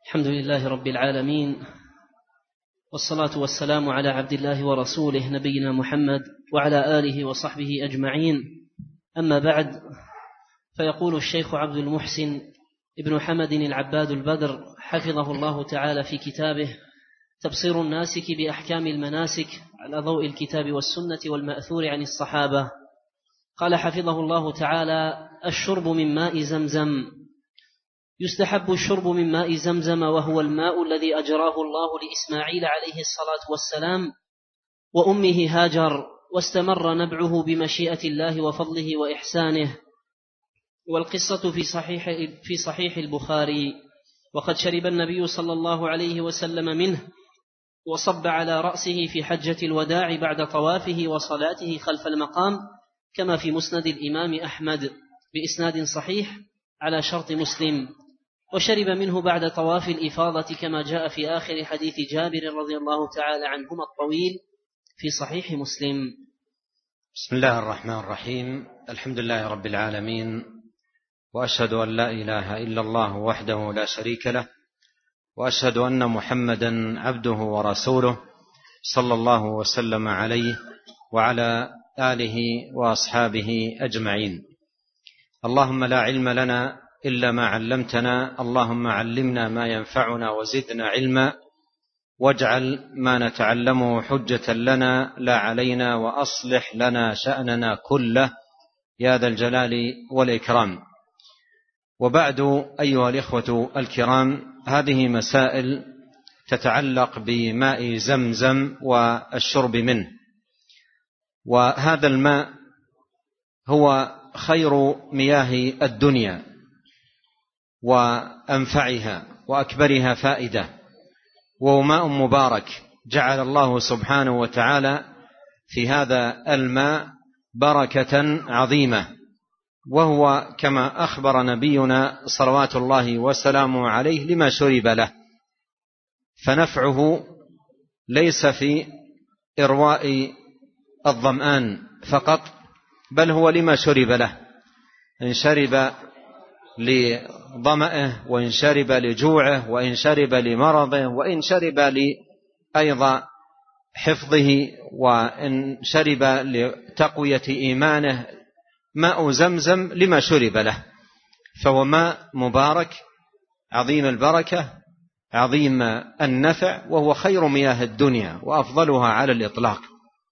الحمد لله رب العالمين، والصلاة والسلام على عبد الله ورسوله نبينا محمد وعلى آله وصحبه أجمعين. أما بعد، فيقول الشيخ عبد المحسن ابن حمد العباد البدر حفظه الله تعالى في كتابه تبصير الناسك بأحكام المناسك على ضوء الكتاب والسنة والمأثور عن الصحابة، قال حفظه الله تعالى: الشرب من ماء زمزم. يستحب الشرب من ماء زمزم، وهو الماء الذي أجراه الله لإسماعيل عليه الصلاة والسلام وأمه هاجر، واستمر نبعه بمشيئة الله وفضله وإحسانه. والقصة في صحيح البخاري. وقد شرب النبي صلى الله عليه وسلم منه وصب على رأسه في حجة الوداع بعد طوافه وصلاته خلف المقام، كما في مسند الإمام أحمد بإسناد صحيح على شرط مسلم. وشرب منه بعد طواف الإفاضة، كما جاء في آخر حديث جابر رضي الله تعالى عنهما الطويل في صحيح مسلم. بسم الله الرحمن الرحيم. الحمد لله رب العالمين، وأشهد أن لا إله إلا الله وحده لا شريك له، وأشهد أن محمدا عبده ورسوله صلى الله وسلم عليه وعلى آله وأصحابه أجمعين. اللهم لا علم لنا إلا ما علمتنا، اللهم علمنا ما ينفعنا وزدنا علما، واجعل ما نتعلمه حجة لنا لا علينا، وأصلح لنا شأننا كله يا ذا الجلال والإكرام. وبعد، أيها الإخوة الكرام، هذه مسائل تتعلق بماء زمزم والشرب منه. وهذا الماء هو خير مياه الدنيا وأنفعها وأكبرها فائدة، وهو ماء مبارك جعل الله سبحانه وتعالى في هذا الماء بركة عظيمة، وهو كما أخبر نبينا صلوات الله وسلامه عليه لما شرب له. فنفعه ليس في إرواء الظمآن فقط، بل هو لما شرب له، إن شرب لظمأه، وإن شرب لجوعه، وإن شرب لمرضه، وإن شرب لأيضا حفظه، وإن شرب لتقوية إيمانه. ماء زمزم لما شرب له، فهو ماء مبارك عظيم البركة عظيم النفع، وهو خير مياه الدنيا وأفضلها على الإطلاق.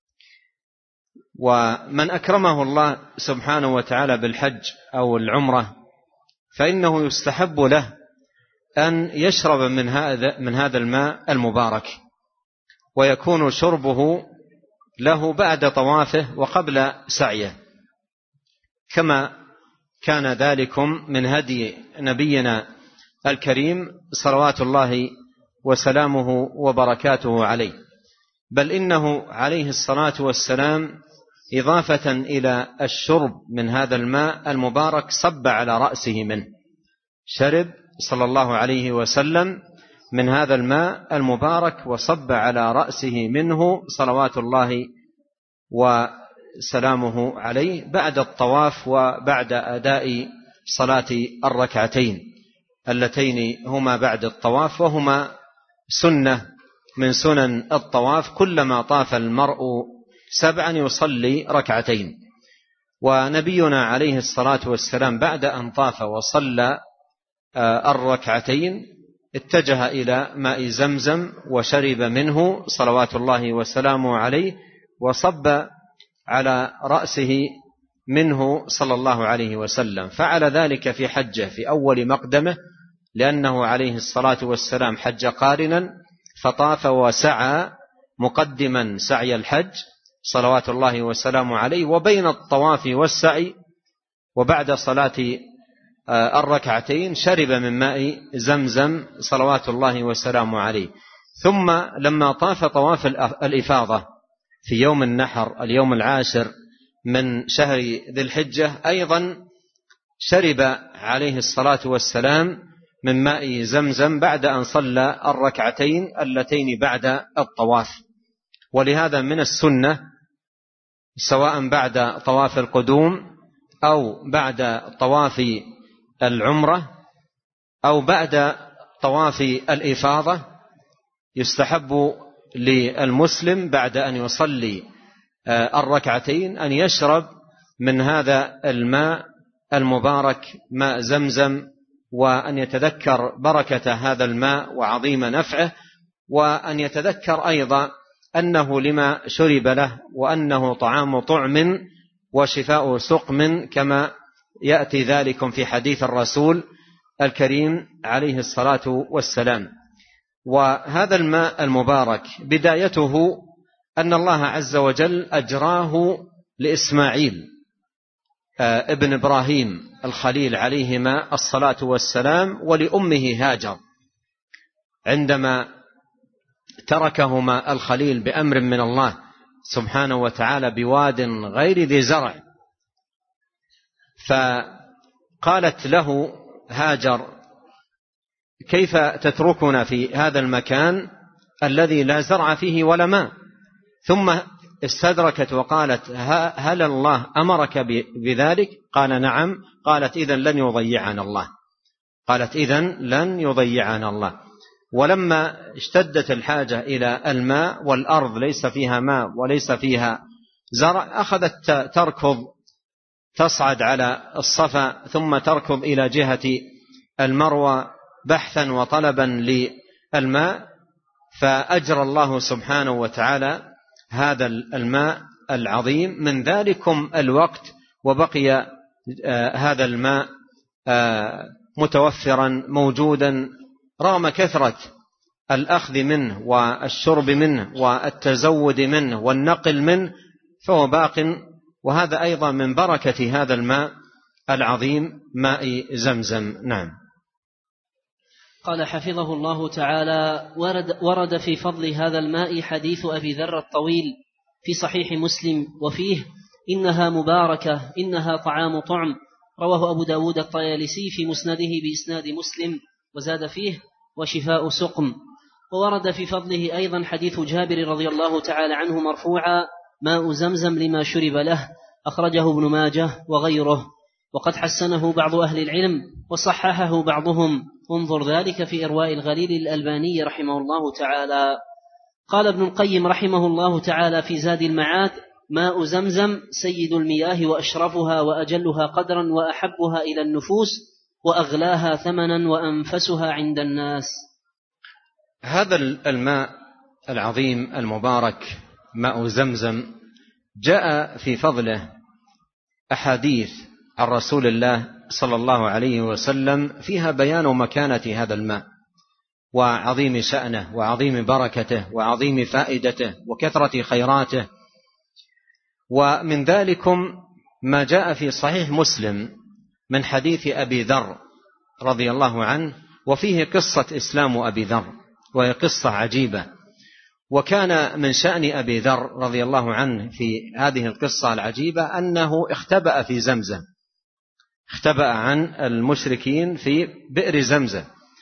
ومن أكرمه الله سبحانه وتعالى بالحج أو العمرة، فإنه يستحب له أن يشرب من هذا الماء المبارك، ويكون شربه له بعد طوافه وقبل سعيه، كما كان ذلكم من هدي نبينا الكريم صلوات الله وسلامه وبركاته عليه. بل إنه عليه الصلاة والسلام إضافة إلى الشرب من هذا الماء المبارك صب على رأسه منه، شرب صلى الله عليه وسلم من هذا الماء المبارك وصب على رأسه منه صلوات الله وسلامه عليه بعد الطواف وبعد أداء صلاة الركعتين اللتين هما بعد الطواف، وهما سنة من سنن الطواف. كلما طاف المرء 7 يصلي ركعتين. ونبينا عليه الصلاة والسلام بعد أن طاف وصلى الركعتين اتجه إلى ماء زمزم وشرب منه صلوات الله وسلامه عليه، وصب على رأسه منه صلى الله عليه وسلم. فعل ذلك في حجه في أول مقدمه، لأنه عليه الصلاة والسلام حج قارنا، فطاف وسعى مقدما سعي الحج صلوات الله وسلامه عليه. وبين الطواف والسعي وبعد صلاة الركعتين شرب من ماء زمزم صلوات الله وسلامه عليه. ثم لما طاف طواف الإفاضة في يوم النحر اليوم 10 من شهر ذي الحجة، أيضا شرب عليه الصلاة والسلام من ماء زمزم بعد أن صلى الركعتين اللتين بعد الطواف. ولهذا من السنة، سواء بعد طواف القدوم أو بعد طواف العمرة أو بعد طواف الإفاضة يستحب للمسلم بعد أن يصلي الركعتين أن يشرب من هذا الماء المبارك ماء زمزم، وأن يتذكر بركة هذا الماء وعظيم نفعه، وأن يتذكر أيضا أنه لما شرب له وأنه طعام طعم وشفاء سقم، كما يأتي ذلك في حديث الرسول الكريم عليه الصلاة والسلام. وهذا الماء المبارك بدايته أن الله عز وجل أجراه لإسماعيل ابن إبراهيم الخليل عليهما الصلاة والسلام ولأمه هاجر، عندما تركهما الخليل بأمر من الله سبحانه وتعالى بواد غير ذي زرع، فقالت له هاجر: كيف تتركنا في هذا المكان الذي لا زرع فيه ولا ماء؟ ثم استدركت وقالت: هل الله أمرك بذلك؟ قال: نعم. قالت: إذن لن يضيعنا الله. قالت: إذن لن يضيعنا الله. ولما اشتدت الحاجة إلى الماء والأرض ليس فيها ماء وليس فيها زرع، أخذت تركض تصعد على الصفا ثم تركض إلى جهة المروة بحثا وطلبا للماء، فأجرى الله سبحانه وتعالى هذا الماء العظيم من ذلكم الوقت، وبقي هذا الماء متوفرا موجودا رغم كثرة الأخذ منه والشرب منه والتزود منه والنقل منه، فهو باق. وهذا أيضا من بركة هذا الماء العظيم ماء زمزم. نعم. قال حفظه الله تعالى: ورد في فضل هذا الماء حديث أبي ذر الطويل في صحيح مسلم، وفيه: إنها مباركة، إنها طعام طعم. رواه أبو داود الطيالسي في مسنده بإسناد مسلم، وزاد فيه: وشفاء سقم. وورد في فضله أيضا حديث جابر رضي الله تعالى عنه مرفوعا: ماء زمزم لما شرب له، أخرجه ابن ماجه وغيره، وقد حسنه بعض أهل العلم وصححه بعضهم، انظر ذلك في إرواء الغليل الألباني رحمه الله تعالى. قال ابن القيم رحمه الله تعالى في زاد المعاد: ماء زمزم سيد المياه وأشرفها وأجلها قدرا وأحبها إلى النفوس وأغلاها ثمنا وأنفسها عند الناس. هذا الماء العظيم المبارك ماء زمزم جاء في فضله أحاديث عن رسول الله صلى الله عليه وسلم فيها بيان مكانة هذا الماء وعظيم شأنه وعظيم بركته وعظيم فائدته وكثرة خيراته. ومن ذلكم ما جاء في صحيح مسلم من حديث أبي ذر رضي الله عنه، وفيه قصة إسلام أبي ذر، وهي قصة عجيبة. وكان من شأن أبي ذر رضي الله عنه في هذه القصة العجيبة أنه اختبأ في زمزم، اختبأ عن المشركين في بئر زمزم،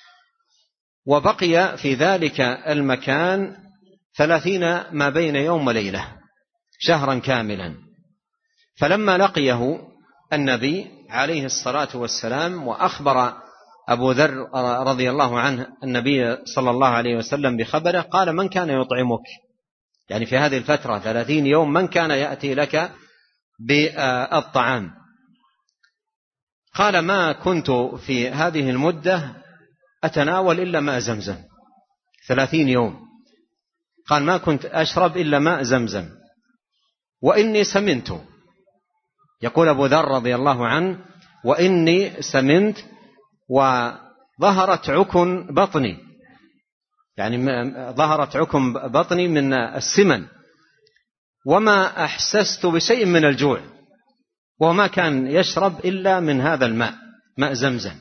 وبقي في ذلك المكان 30 ما بين يوم وليلة، شهرا كاملا. فلما لقيه النبي عليه الصلاة والسلام وأخبر أبو ذر رضي الله عنه النبي صلى الله عليه وسلم بخبره، قال: من كان يطعمك؟ يعني في هذه الفترة 30 يوم من كان يأتي لك بالطعام؟ قال: ما كنت في هذه المدة أتناول إلا ماء زمزم 30 يوم. قال: ما كنت أشرب إلا ماء زمزم، وإني سمنت. يقول أبو ذر رضي الله عنه: وإني سمنت وظهرت عكن بطني، يعني ظهرت عكن بطني من السمن، وما أحسست بشيء من الجوع، وما كان يشرب إلا من هذا الماء ماء زمزم.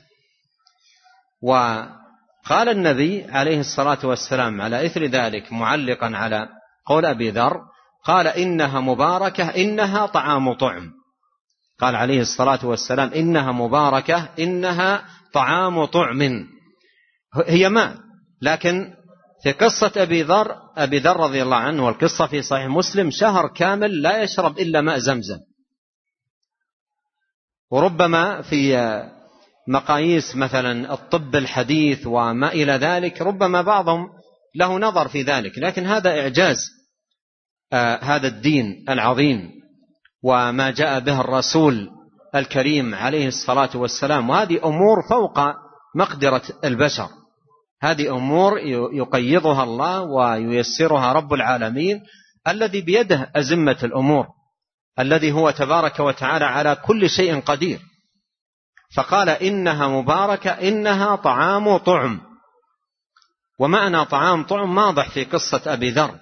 وقال النبي عليه الصلاة والسلام على إثر ذلك معلقا على قول أبي ذر، قال: إنها مباركة، إنها طعام طعم. قال عليه الصلاة والسلام: إنها مباركة، إنها طعام طعم. هي ماء، لكن في قصة أبي ذر رضي الله عنه، والقصة في صحيح مسلم، شهر كامل لا يشرب إلا ماء زمزم. وربما في مقاييس مثلا الطب الحديث وما إلى ذلك، ربما بعضهم له نظر في ذلك، لكن هذا إعجاز هذا الدين العظيم وما جاء به الرسول الكريم عليه الصلاة والسلام. وهذه أمور فوق مقدرة البشر، هذه أمور يقيضها الله وييسرها رب العالمين الذي بيده أزمة الأمور، الذي هو تبارك وتعالى على كل شيء قدير. فقال إنها مباركة، إنها طعام طعم. ومعنى طعام طعم واضح في قصة أبي ذر،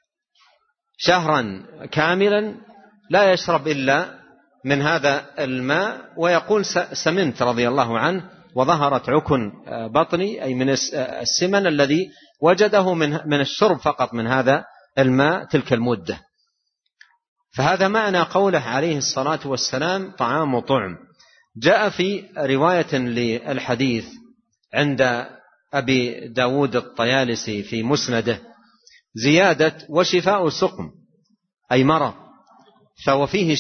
شهرا كاملا لا يشرب إلا من هذا الماء، ويقول سمنت رضي الله عنه وظهرت عكن بطني، أي من السمن الذي وجده من الشرب فقط من هذا الماء تلك المدة. فهذا معنى قوله عليه الصلاة والسلام طعام طعم. جاء في رواية للحديث عند أبي داود الطيالسي في مسنده زيادة وشفاء سقم، أي مرض، فهو فيه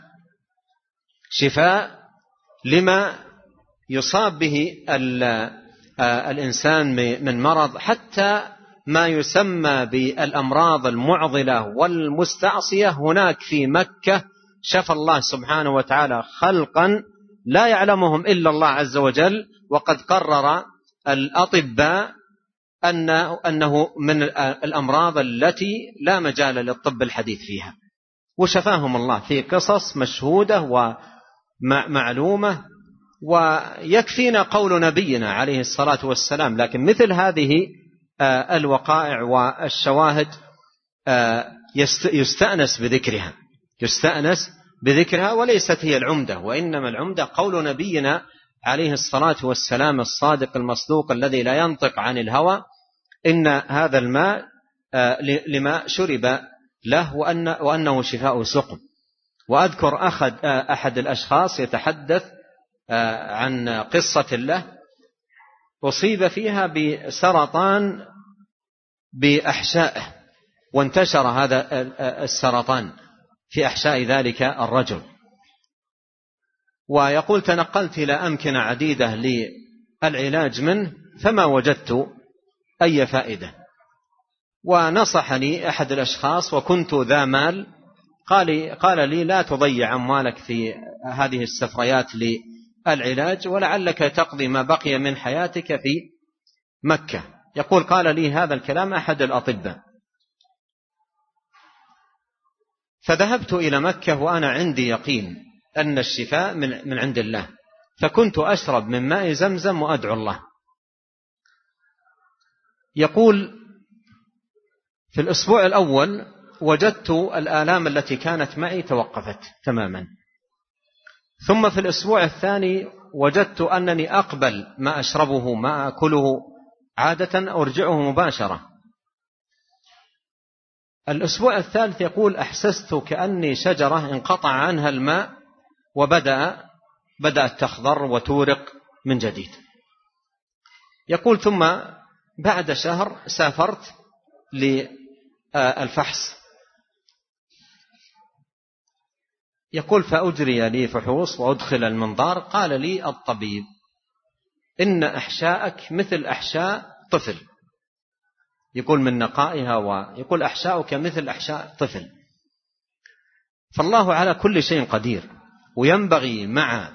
شفاء لما يصاب به الإنسان من مرض، حتى ما يسمى بالأمراض المعضلة والمستعصية هناك في مكة شفى الله سبحانه وتعالى خلقا لا يعلمهم إلا الله عز وجل، وقد قرر الأطباء أنه من الأمراض التي لا مجال للطب الحديث فيها، وشفاهم الله في قصص مشهودة ومعلومة. ويكفينا قول نبينا عليه الصلاة والسلام، لكن مثل هذه الوقائع والشواهد يستأنس بذكرها وليست هي العمدة، وإنما العمدة قول نبينا عليه الصلاة والسلام الصادق المصدوق الذي لا ينطق عن الهوى، إن هذا الماء لما شرب له وأنه شفاء سقم. وأذكر أحد الأشخاص يتحدث عن قصة له أصيب فيها بسرطان بأحشائه، وانتشر هذا السرطان في أحشاء ذلك الرجل، ويقول تنقلت إلى أمكنة عديدة للعلاج منه فما وجدت أي فائدة. ونصحني أحد الأشخاص وكنت ذا مال، قال لي لا تضيع أموالك في هذه السفريات للعلاج، ولعلك تقضي ما بقي من حياتك في مكة. يقول قال لي هذا الكلام أحد الأطباء، فذهبت إلى مكة وأنا عندي يقين أن الشفاء من عند الله، فكنت أشرب من ماء زمزم وأدعو الله. يقول في الأسبوع الأول وجدت الآلام التي كانت معي توقفت تماما، ثم في الأسبوع الثاني وجدت أنني أقبل ما أشربه ما أكله عادة أرجعه مباشرة. الأسبوع الثالث يقول أحسست كأني شجرة انقطع عنها الماء وبدأت تخضر وتورق من جديد. يقول ثم بعد شهر سافرت للفحص، يقول فأجري لي فحوص وأدخل المنظار، قال لي الطبيب إن أحشاءك مثل أحشاء طفل، يقول من نقائها، ويقول أحشاؤك مثل أحشاء طفل. فالله على كل شيء قدير، وينبغي مع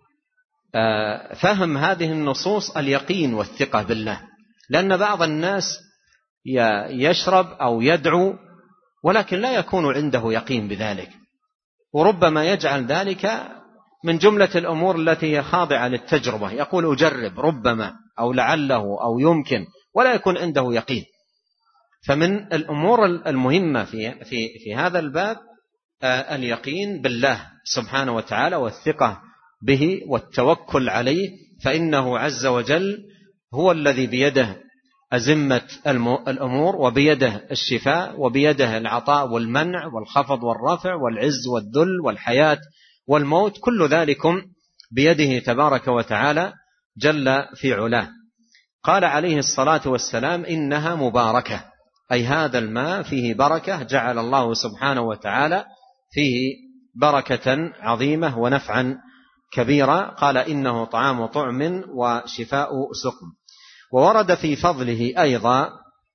فهم هذه النصوص اليقين والثقة بالله، لأن بعض الناس يشرب أو يدعو ولكن لا يكون عنده يقين بذلك، وربما يجعل ذلك من جملة الأمور التي هي خاضعة للتجربة، يقول أجرب ربما أو لعله أو يمكن، ولا يكون عنده يقين. فمن الأمور المهمة في هذا الباب اليقين بالله سبحانه وتعالى والثقة به والتوكل عليه، فإنه عز وجل هو الذي بيده أزمة الأمور، وبيده الشفاء، وبيده العطاء والمنع والخفض والرفع والعز والذل والحياة والموت، كل ذلكم بيده تبارك وتعالى جل في علاه. قال عليه الصلاة والسلام إنها مباركة، أي هذا الماء فيه بركة، جعل الله سبحانه وتعالى فيه بركة عظيمة ونفعا كبيرة قال إنه طعام طعم وشفاء سقم. وورد في فضله أيضا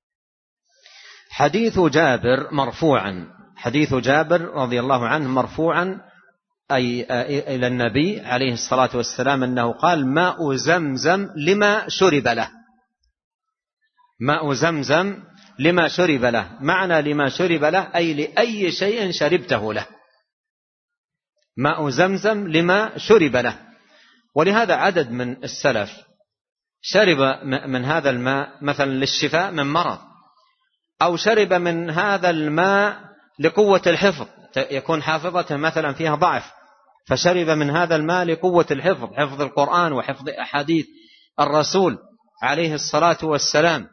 حديث جابر مرفوعا، حديث جابر رضي الله عنه مرفوعا أي إلى النبي عليه الصلاة والسلام أنه قال ماء زمزم لما شرب له. ماء زمزم لما شرب له، معنى لما شرب له أي لأي شيء شربته له. ماء زمزم لما شرب له. ولهذا عدد من السلف شرب من هذا الماء مثلا للشفاء من مرض، أو شرب من هذا الماء لقوة الحفظ، يكون حافظته مثلا فيها ضعف فشرب من هذا الماء لقوة الحفظ، حفظ القرآن وحفظ أحاديث الرسول عليه الصلاة والسلام.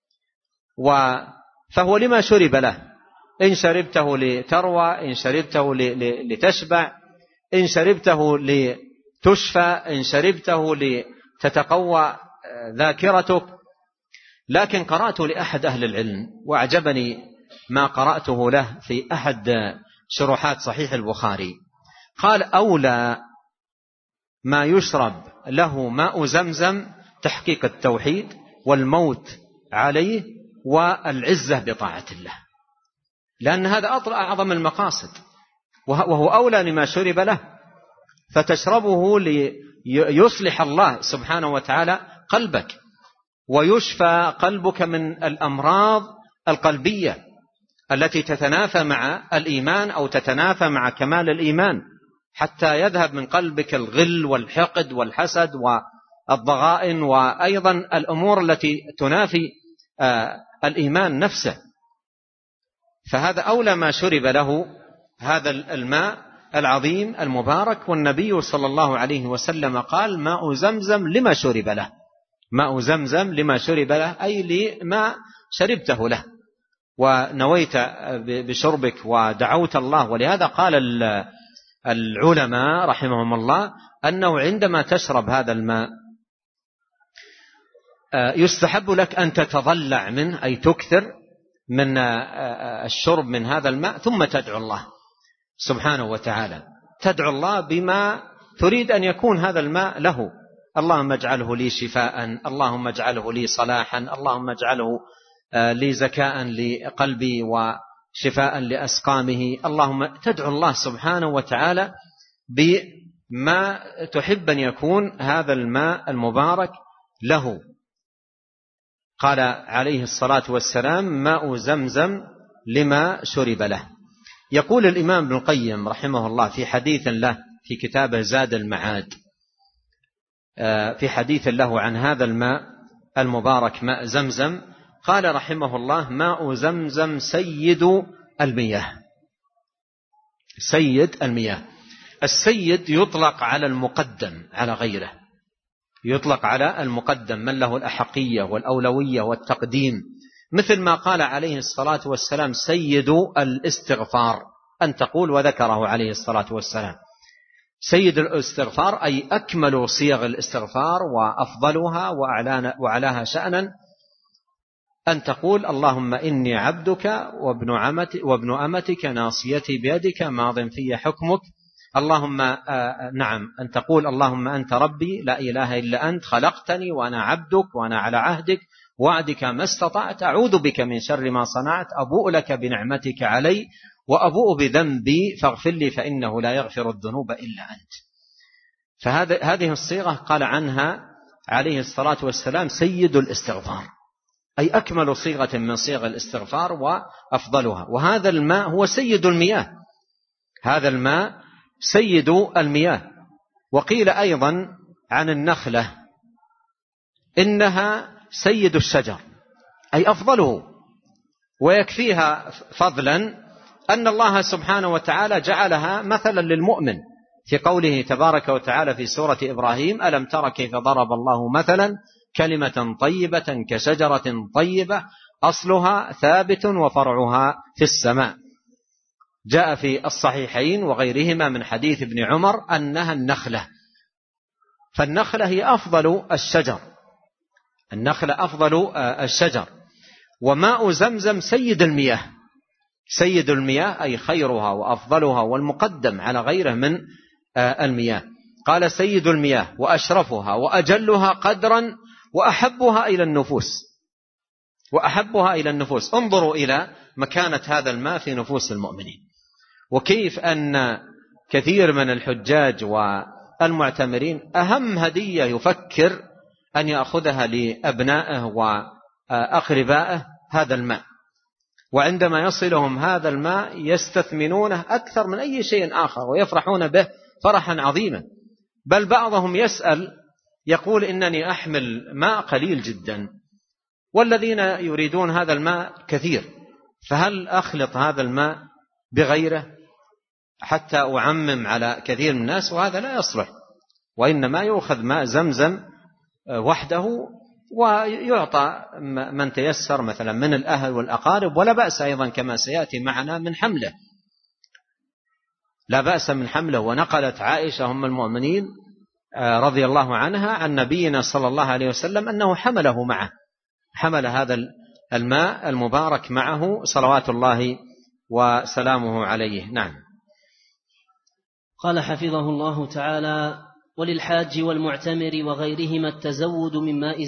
فهو لما شرب له، إن شربته لتروى، إن شربته لتشبع، إن شربته لتشفى، إن شربته لتتقوى ذاكرتك. لكن قرأت لأحد أهل العلم وأعجبني ما قرأته له في أحد شروحات صحيح البخاري، قال أولى ما يشرب له ماء زمزم تحقيق التوحيد والموت عليه والعزة بطاعة الله، لأن هذا أعظم المقاصد، وهو أولى لما شرب له. فتشربه ليصلح الله سبحانه وتعالى قلبك ويشفى قلبك من الأمراض القلبية التي تتنافى مع الإيمان أو تتنافى مع كمال الإيمان، حتى يذهب من قلبك الغل والحقد والحسد والضغائن وأيضا الأمور التي تنافي الإيمان نفسه. فهذا أولى ما شرب له هذا الماء العظيم المبارك. والنبي صلى الله عليه وسلم قال ماء زمزم لما شرب له، ماء زمزم لما شرب له أي لما شربته له ونويت بشربك ودعوت الله. ولهذا قال العلماء رحمهم الله أنه عندما تشرب هذا الماء يستحب لك أن تتضلع منه، أي تكثر من الشرب من هذا الماء، ثم تدعو الله سبحانه وتعالى، تدعو الله بما تريد أن يكون هذا الماء له. اللهم اجعله لي شفاء، اللهم اجعله لي صلاحا، اللهم اجعله لي زكاء لقلبي وشفاء لأسقامه. اللهم تدعو الله سبحانه وتعالى بما تحب أن يكون هذا الماء المبارك له. قال عليه الصلاة والسلام ماء زمزم لما شرب له. يقول الإمام ابن القيم رحمه الله في حديث له في كتابه زاد المعاد، في حديث له عن هذا الماء المبارك ماء زمزم، قال رحمه الله ماء زمزم سيد المياه. سيد المياه، السيد يطلق على المقدم على غيره، يطلق على المقدم من له الأحقية والأولوية والتقديم، مثل ما قال عليه الصلاة والسلام سيد الاستغفار أن تقول، وذكره عليه الصلاة والسلام سيد الاستغفار أي أكمل صيغ الاستغفار وأفضلها وأعلاها شأنا، أن تقول اللهم إني عبدك وابن أمتك ناصيتي بيدك ماض في حكمك، اللهم أن تقول اللهم أنت ربي لا إله إلا أنت خلقتني وأنا عبدك وأنا على عهدك وعدك ما استطعت، أعوذ بك من شر ما صنعت، أبوء لك بنعمتك علي وأبوء بذنبي فاغفر لي فإنه لا يغفر الذنوب إلا أنت. فهذه الصيغة قال عنها عليه الصلاة والسلام سيد الاستغفار، أي أكمل صيغة من صيغ الاستغفار وأفضلها. وهذا الماء هو سيد المياه، هذا الماء سيد المياه. وقيل أيضا عن النخلة إنها سيد الشجر أي أفضله، ويكفيها فضلا أن الله سبحانه وتعالى جعلها مثلا للمؤمن في قوله تبارك وتعالى في سورة إبراهيم ألم تر كيف ضرب الله مثلا كلمة طيبة كشجرة طيبة أصلها ثابت وفرعها في السماء. جاء في الصحيحين وغيرهما من حديث ابن عمر أنها النخلة، فالنخلة هي أفضل الشجر، النخلة أفضل الشجر. وماء زمزم سيد المياه، سيد المياه أي خيرها وأفضلها والمقدم على غيره من المياه. قال سيد المياه وأشرفها وأجلها قدرا وأحبها إلى النفوس. انظروا إلى مكانة هذا الماء في نفوس المؤمنين، وكيف أن كثير من الحجاج والمعتمرين أهم هدية يفكر أن يأخذها لأبنائه وأقربائه هذا الماء، وعندما يصلهم هذا الماء يستثمنونه أكثر من أي شيء آخر ويفرحون به فرحا عظيما. بل بعضهم يسأل يقول إنني أحمل ماء قليل جدا والذين يريدون هذا الماء كثير، فهل أخلط هذا الماء بغيره حتى أعمم على كثير من الناس؟ وهذا لا يصلح، وإنما يؤخذ ماء زمزم وحده ويعطى من تيسر مثلا من الأهل والأقارب، ولا بأس أيضا كما سيأتي معنا من حمله، لا بأس من حمله. ونقلت عائشة أم المؤمنين رضي الله عنها عن نبينا صلى الله عليه وسلم أنه حمله معه، حمل هذا الماء المبارك معه صلوات الله وسلامه عليه. نعم. قال حفظه الله تعالى: وللحاج والمعتمر وغيرهما التزود من ماء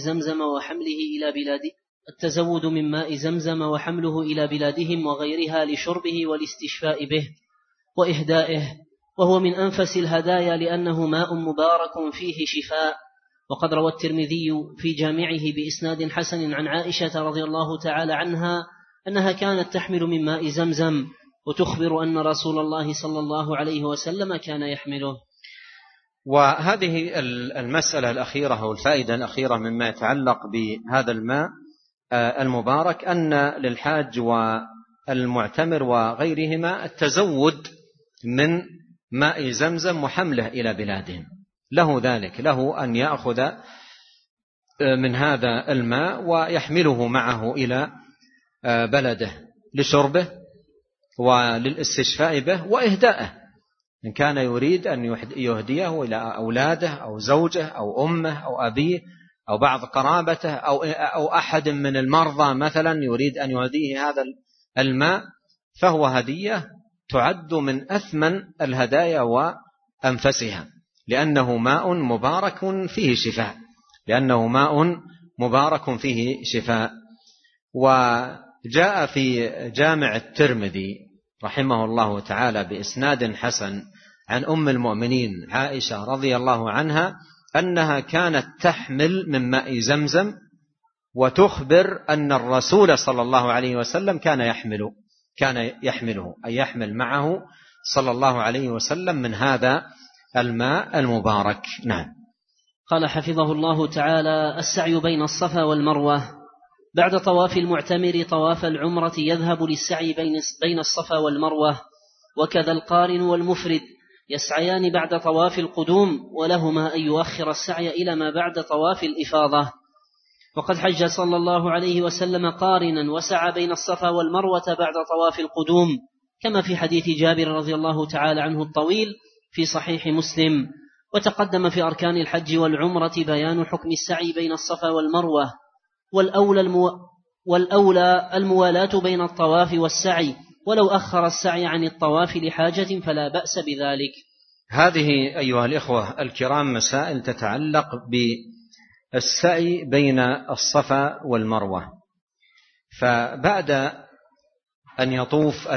زمزم وحمله إلى بلادهم وغيرها لشربه والاستشفاء به وإهدائه، وهو من أنفس الهدايا لأنه ماء مبارك فيه شفاء. وقد روى الترمذي في جامعه بإسناد حسن عن عائشة رضي الله تعالى عنها أنها كانت تحمل من ماء زمزم، وتخبر أن رسول الله صلى الله عليه وسلم كان يحمله. وهذه المسألة الأخيرة والفائدة الأخيرة مما يتعلق بهذا الماء المبارك أن للحاج والمعتمر وغيرهما التزود من ماء زمزم وحمله إلى بلادهم، له ذلك، له أن يأخذ من هذا الماء ويحمله معه إلى بلده لشربه وللاستشفاء به وإهدائه، إن كان يريد أن يهديه إلى أولاده أو زوجه أو أمه أو أبيه أو بعض قرابته أو أحد من المرضى مثلا يريد أن يهديه هذا الماء، فهو هدية تعد من أثمن الهدايا وأنفسها، لأنه ماء مبارك فيه شفاء. وجاء في جامع الترمذي رحمه الله تعالى بإسناد حسن عن أم المؤمنين عائشة رضي الله عنها أنها كانت تحمل من ماء زمزم وتخبر أن الرسول صلى الله عليه وسلم كان يحمله، أي يحمل معه صلى الله عليه وسلم من هذا الماء المبارك. نعم. قال حفظه الله تعالى: السعي بين الصفا والمروة. بعد طواف المعتمر طواف العمرة يذهب للسعي بين الصفا والمروة، وكذا القارن والمفرد يسعيان بعد طواف القدوم، ولهما أن يؤخر السعي إلى ما بعد طواف الإفاضة. وقد حج صلى الله عليه وسلم قارنا وسعى بين الصفا والمروة بعد طواف القدوم، كما في حديث جابر رضي الله تعالى عنه الطويل في صحيح مسلم. وتقدم في أركان الحج والعمرة بيان حكم السعي بين الصفا والمروة، والأولى الموالاة بين الطواف والسعي، ولو أخر السعي عن الطواف لحاجة فلا بأس بذلك. هذه أيها الإخوة الكرام مسائل تتعلق بالسعي بين الصفا والمروة. فبعد أن يطوف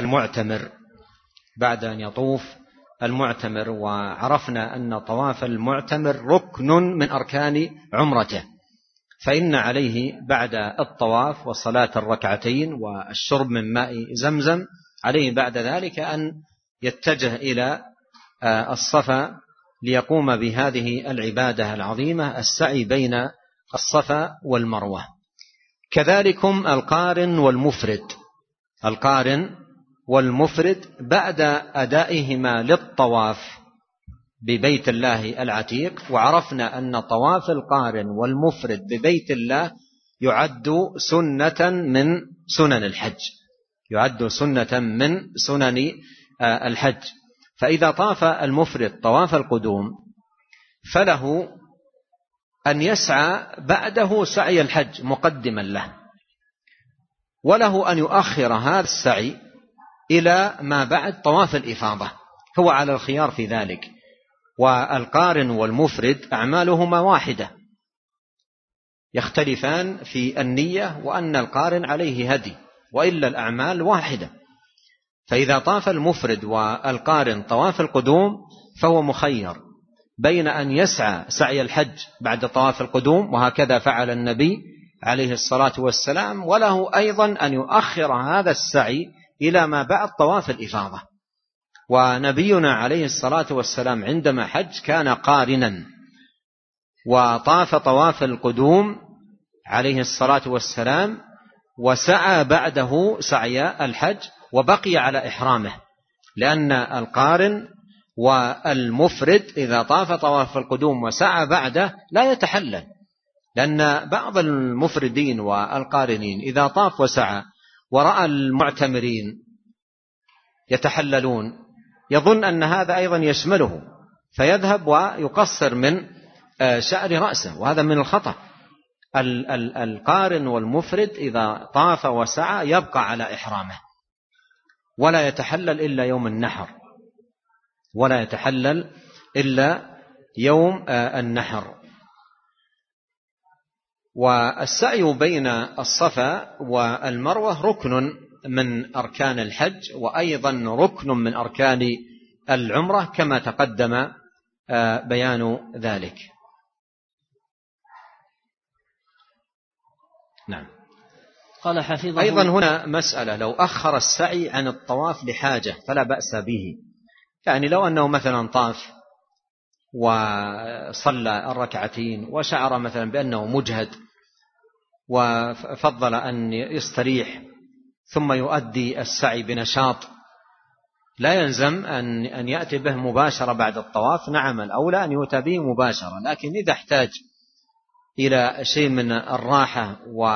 المعتمر وعرفنا أن طواف المعتمر ركن من أركان عمرته، فإن عليه بعد الطواف وصلاة الركعتين والشرب من ماء زمزم عليه بعد ذلك أن يتجه إلى الصفا ليقوم بهذه العبادة العظيمة، السعي بين الصفا والمروة. كذلكم القارن والمفرد بعد أدائهما للطواف ببيت الله العتيق. وعرفنا أن طواف القارن والمفرد ببيت الله يعد سنة من سنن الحج. فإذا طاف المفرد طواف القدوم فله أن يسعى بعده سعي الحج مقدما له، وله أن يؤخر هذا السعي إلى ما بعد طواف الإفاضة، هو على الخيار في ذلك. والقارن والمفرد أعمالهما واحدة، يختلفان في النية وأن القارن عليه هدي، وإلا الأعمال واحدة. فإذا طاف المفرد والقارن طواف القدوم فهو مخير بين أن يسعى سعي الحج بعد طواف القدوم، وهكذا فعل النبي عليه الصلاة والسلام، وله أيضا أن يؤخر هذا السعي إلى ما بعد طواف الإفاضة. ونبينا عليه الصلاة والسلام عندما حج كان قارنا وطاف طواف القدوم عليه الصلاة والسلام، وسعى بعده سعي الحج وبقي على إحرامه، لأن القارن والمفرد إذا طاف طواف القدوم وسعى بعده لا يتحلل، لأن بعض المفردين والقارنين إذا طاف وسعى ورأى المعتمرين يتحللون يظن أن هذا أيضا يشمله، فيذهب ويقصر من شعر رأسه، وهذا من الخطأ. القارن والمفرد إذا طاف وسعى يبقى على إحرامه ولا يتحلل إلا يوم النحر، ولا يتحلل إلا يوم النحر. والسعي بين الصفا والمروة ركن من أركان الحج، وأيضا ركن من أركان العمرة كما تقدم بيان ذلك. نعم. قال حفظه أيضا هنا مسألة، لو أخر السعي عن الطواف لحاجة فلا بأس به، يعني لو أنه مثلا طاف وصلى الركعتين وشعر مثلا بأنه مجهد وفضل أن يستريح ثم يؤدي السعي بنشاط، لا يلزم أن يأتي به مباشرة بعد الطواف. نعم، الأولى أن يؤتى به مباشرة، لكن إذا احتاج إلى شيء من الراحة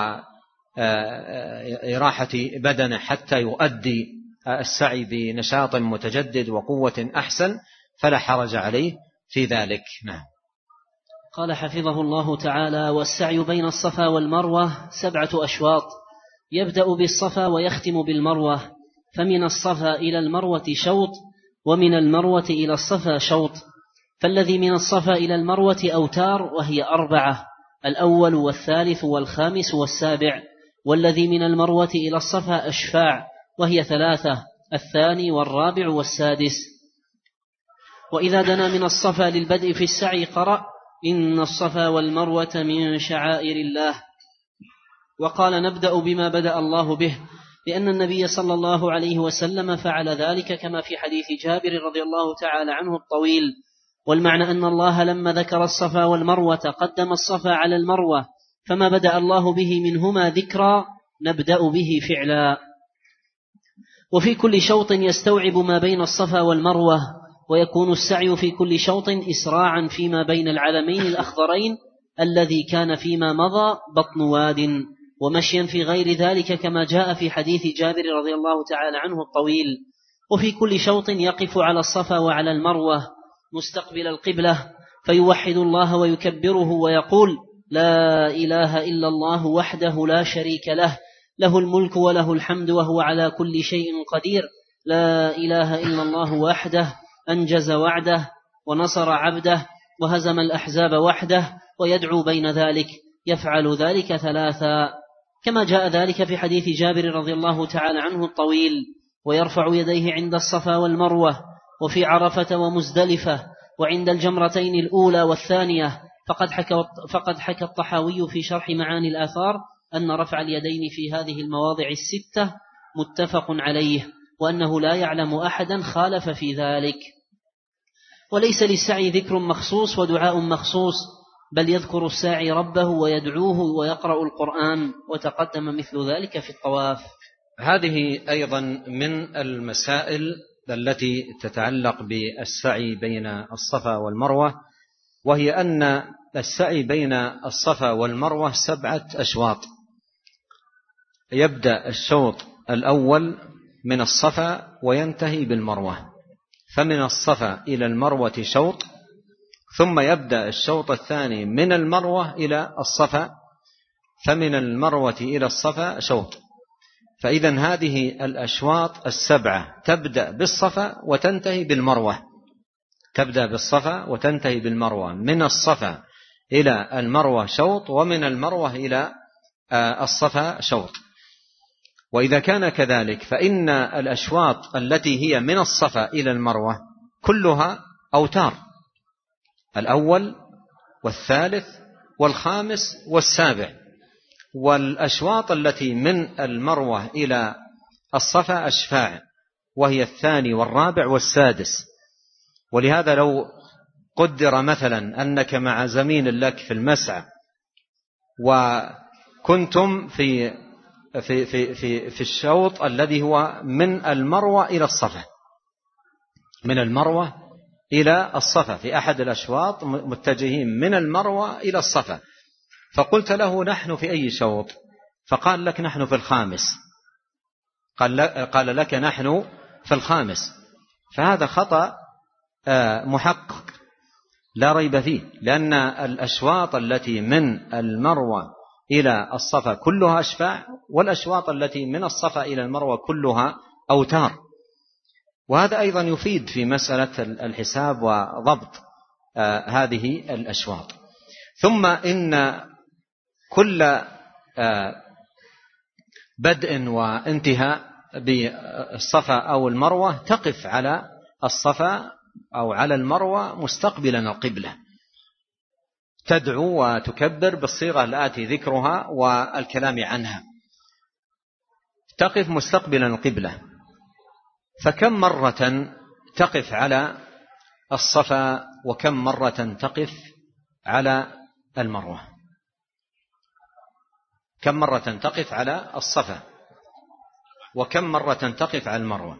وإراحة بدنه حتى يؤدي السعي بنشاط متجدد وقوة أحسن فلا حرج عليه في ذلك. نعم. قال حفظه الله تعالى: والسعي بين الصفا والمروة 7 أشواط، يبدأ بالصفا ويختم بالمروة، فمن الصفا إلى المروة شوط، ومن المروة إلى الصفا شوط. فالذي من الصفا إلى المروة أوتار، وهي 4، الأول والثالث والخامس والسابع. والذي من المروة إلى الصفا أشفاع، وهي 3، الثاني والرابع والسادس. وإذا دنا من الصفا للبدء في السعي قرأ: إن الصفا والمروة من شعائر الله. وقال: نبدأ بما بدأ الله به، لأن النبي صلى الله عليه وسلم فعل ذلك، كما في حديث جابر رضي الله تعالى عنه الطويل. والمعنى أن الله لما ذكر الصفا والمروة قدم الصفا على المروة، فما بدأ الله به منهما ذكرا نبدأ به فعلا. وفي كل شوط يستوعب ما بين الصفا والمروة، ويكون السعي في كل شوط إسراعا فيما بين العلمين الأخضرين الذي كان فيما مضى بطن واد، ومشيا في غير ذلك كما جاء في حديث جابر رضي الله تعالى عنه الطويل. وفي كل شوط يقف على الصفا وعلى المروة مستقبل القبلة، فيوحد الله ويكبره ويقول: لا إله إلا الله وحده لا شريك له، له الملك وله الحمد وهو على كل شيء قدير. لا إله إلا الله وحده أنجز وعده ونصر عبده وهزم الأحزاب وحده، ويدعو بين ذلك، يفعل ذلك 3، كما جاء ذلك في حديث جابر رضي الله تعالى عنه الطويل. ويرفع يديه عند الصفا والمروة، وفي عرفة ومزدلفة، وعند الجمرتين الأولى والثانية. فقد حكى الطحاوي في شرح معاني الآثار أن رفع اليدين في هذه المواضع 6 متفق عليه، وأنه لا يعلم أحدا خالف في ذلك. وليس للسعي ذكر مخصوص ودعاء مخصوص، بل يذكر الساعي ربه ويدعوه ويقرأ القرآن، وتقدم مثل ذلك في الطواف. هذه أيضا من المسائل التي تتعلق بالسعي بين الصفا والمروة، وهي أن السعي بين الصفا والمروة 7 أشواط. يبدأ الشوط الأول من الصفا وينتهي بالمروة، فمن الصفا إلى المروة شوط، ثم يبدأ الشوط الثاني من المروة إلى الصفا، فمن المروة إلى الصفا شوط. فإذن هذه الأشواط 7 تبدأ بالصفا وتنتهي بالمروة، تبدأ بالصفا وتنتهي بالمروة. من الصفا إلى المروة شوط، ومن المروة إلى الصفا شوط. وإذا كان كذلك فإن الأشواط التي هي من الصفا إلى المروة كلها أوتار، الأول والثالث والخامس والسابع. والأشواط التي من المروة إلى الصفا أشفاع، وهي الثاني والرابع والسادس. ولهذا لو قدر مثلا أنك مع زميل لك في المسعى وكنتم في الشوط الذي هو من المروة إلى الصفا، من المروة إلى الصفا، في أحد الأشواط متجهين من المروة إلى الصفا، فقلت له نحن في أي شوط؟ فقال لك نحن في الخامس، قال لك نحن في الخامس. فهذا خطأ محقق لا ريب فيه، لأن الأشواط التي من المروة إلى الصفا كلها أشفاع، والأشواط التي من الصفا إلى المروة كلها أوتار. وهذا أيضا يفيد في مسألة الحساب وضبط هذه الأشواط. ثم إن كل بدء وانتهاء بالصفا أو المروة تقف على الصفا أو على المروة مستقبلا القبلة، تدعو وتكبر بالصيغة الآتي ذكرها والكلام عنها، تقف مستقبلا القبلة. فكم مرة تقف على الصفا وكم مرة تقف على المروة؟ كم مرة تقف على الصفا وكم مرة تقف على المروة؟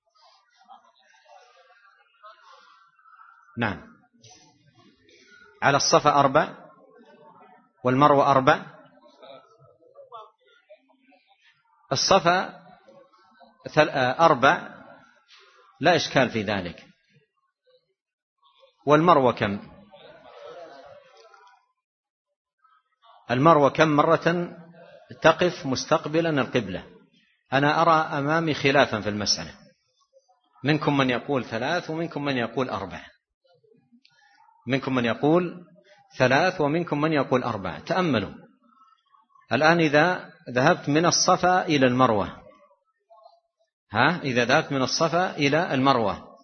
نعم، على الصفا 4 والمروة 4. الصفا 4 لا إشكال في ذلك. والمروة كم؟ المروة كم مرة تقف مستقبلا القبلة؟ أنا أرى أمامي خلافا في المسألة، منكم من يقول 3 ومنكم من يقول 4، منكم من يقول 3 ومنكم من يقول 4. تأملوا الآن، إذا ذهبت من الصفا إلى المروة، إذا ذهبت من الصفا إلى المروة،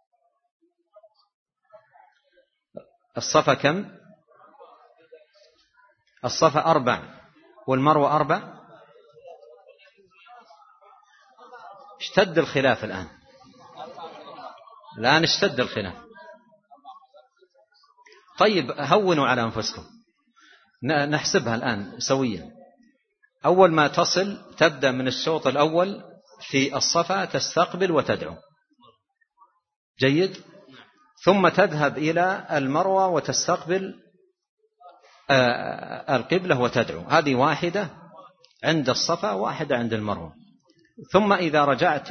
الصفا كم؟ الصفا 4 والمروة 4. اشتد الخلاف الآن اشتد الخلاف. طيب هونوا على أنفسكم، نحسبها الآن سويا. أول ما تصل تبدأ من الشوط الأول في الصفا تستقبل وتدعو، جيد، ثم تذهب إلى المروة وتستقبل القبلة وتدعو. هذه واحدة عند الصفا، واحدة عند المروة. ثم إذا رجعت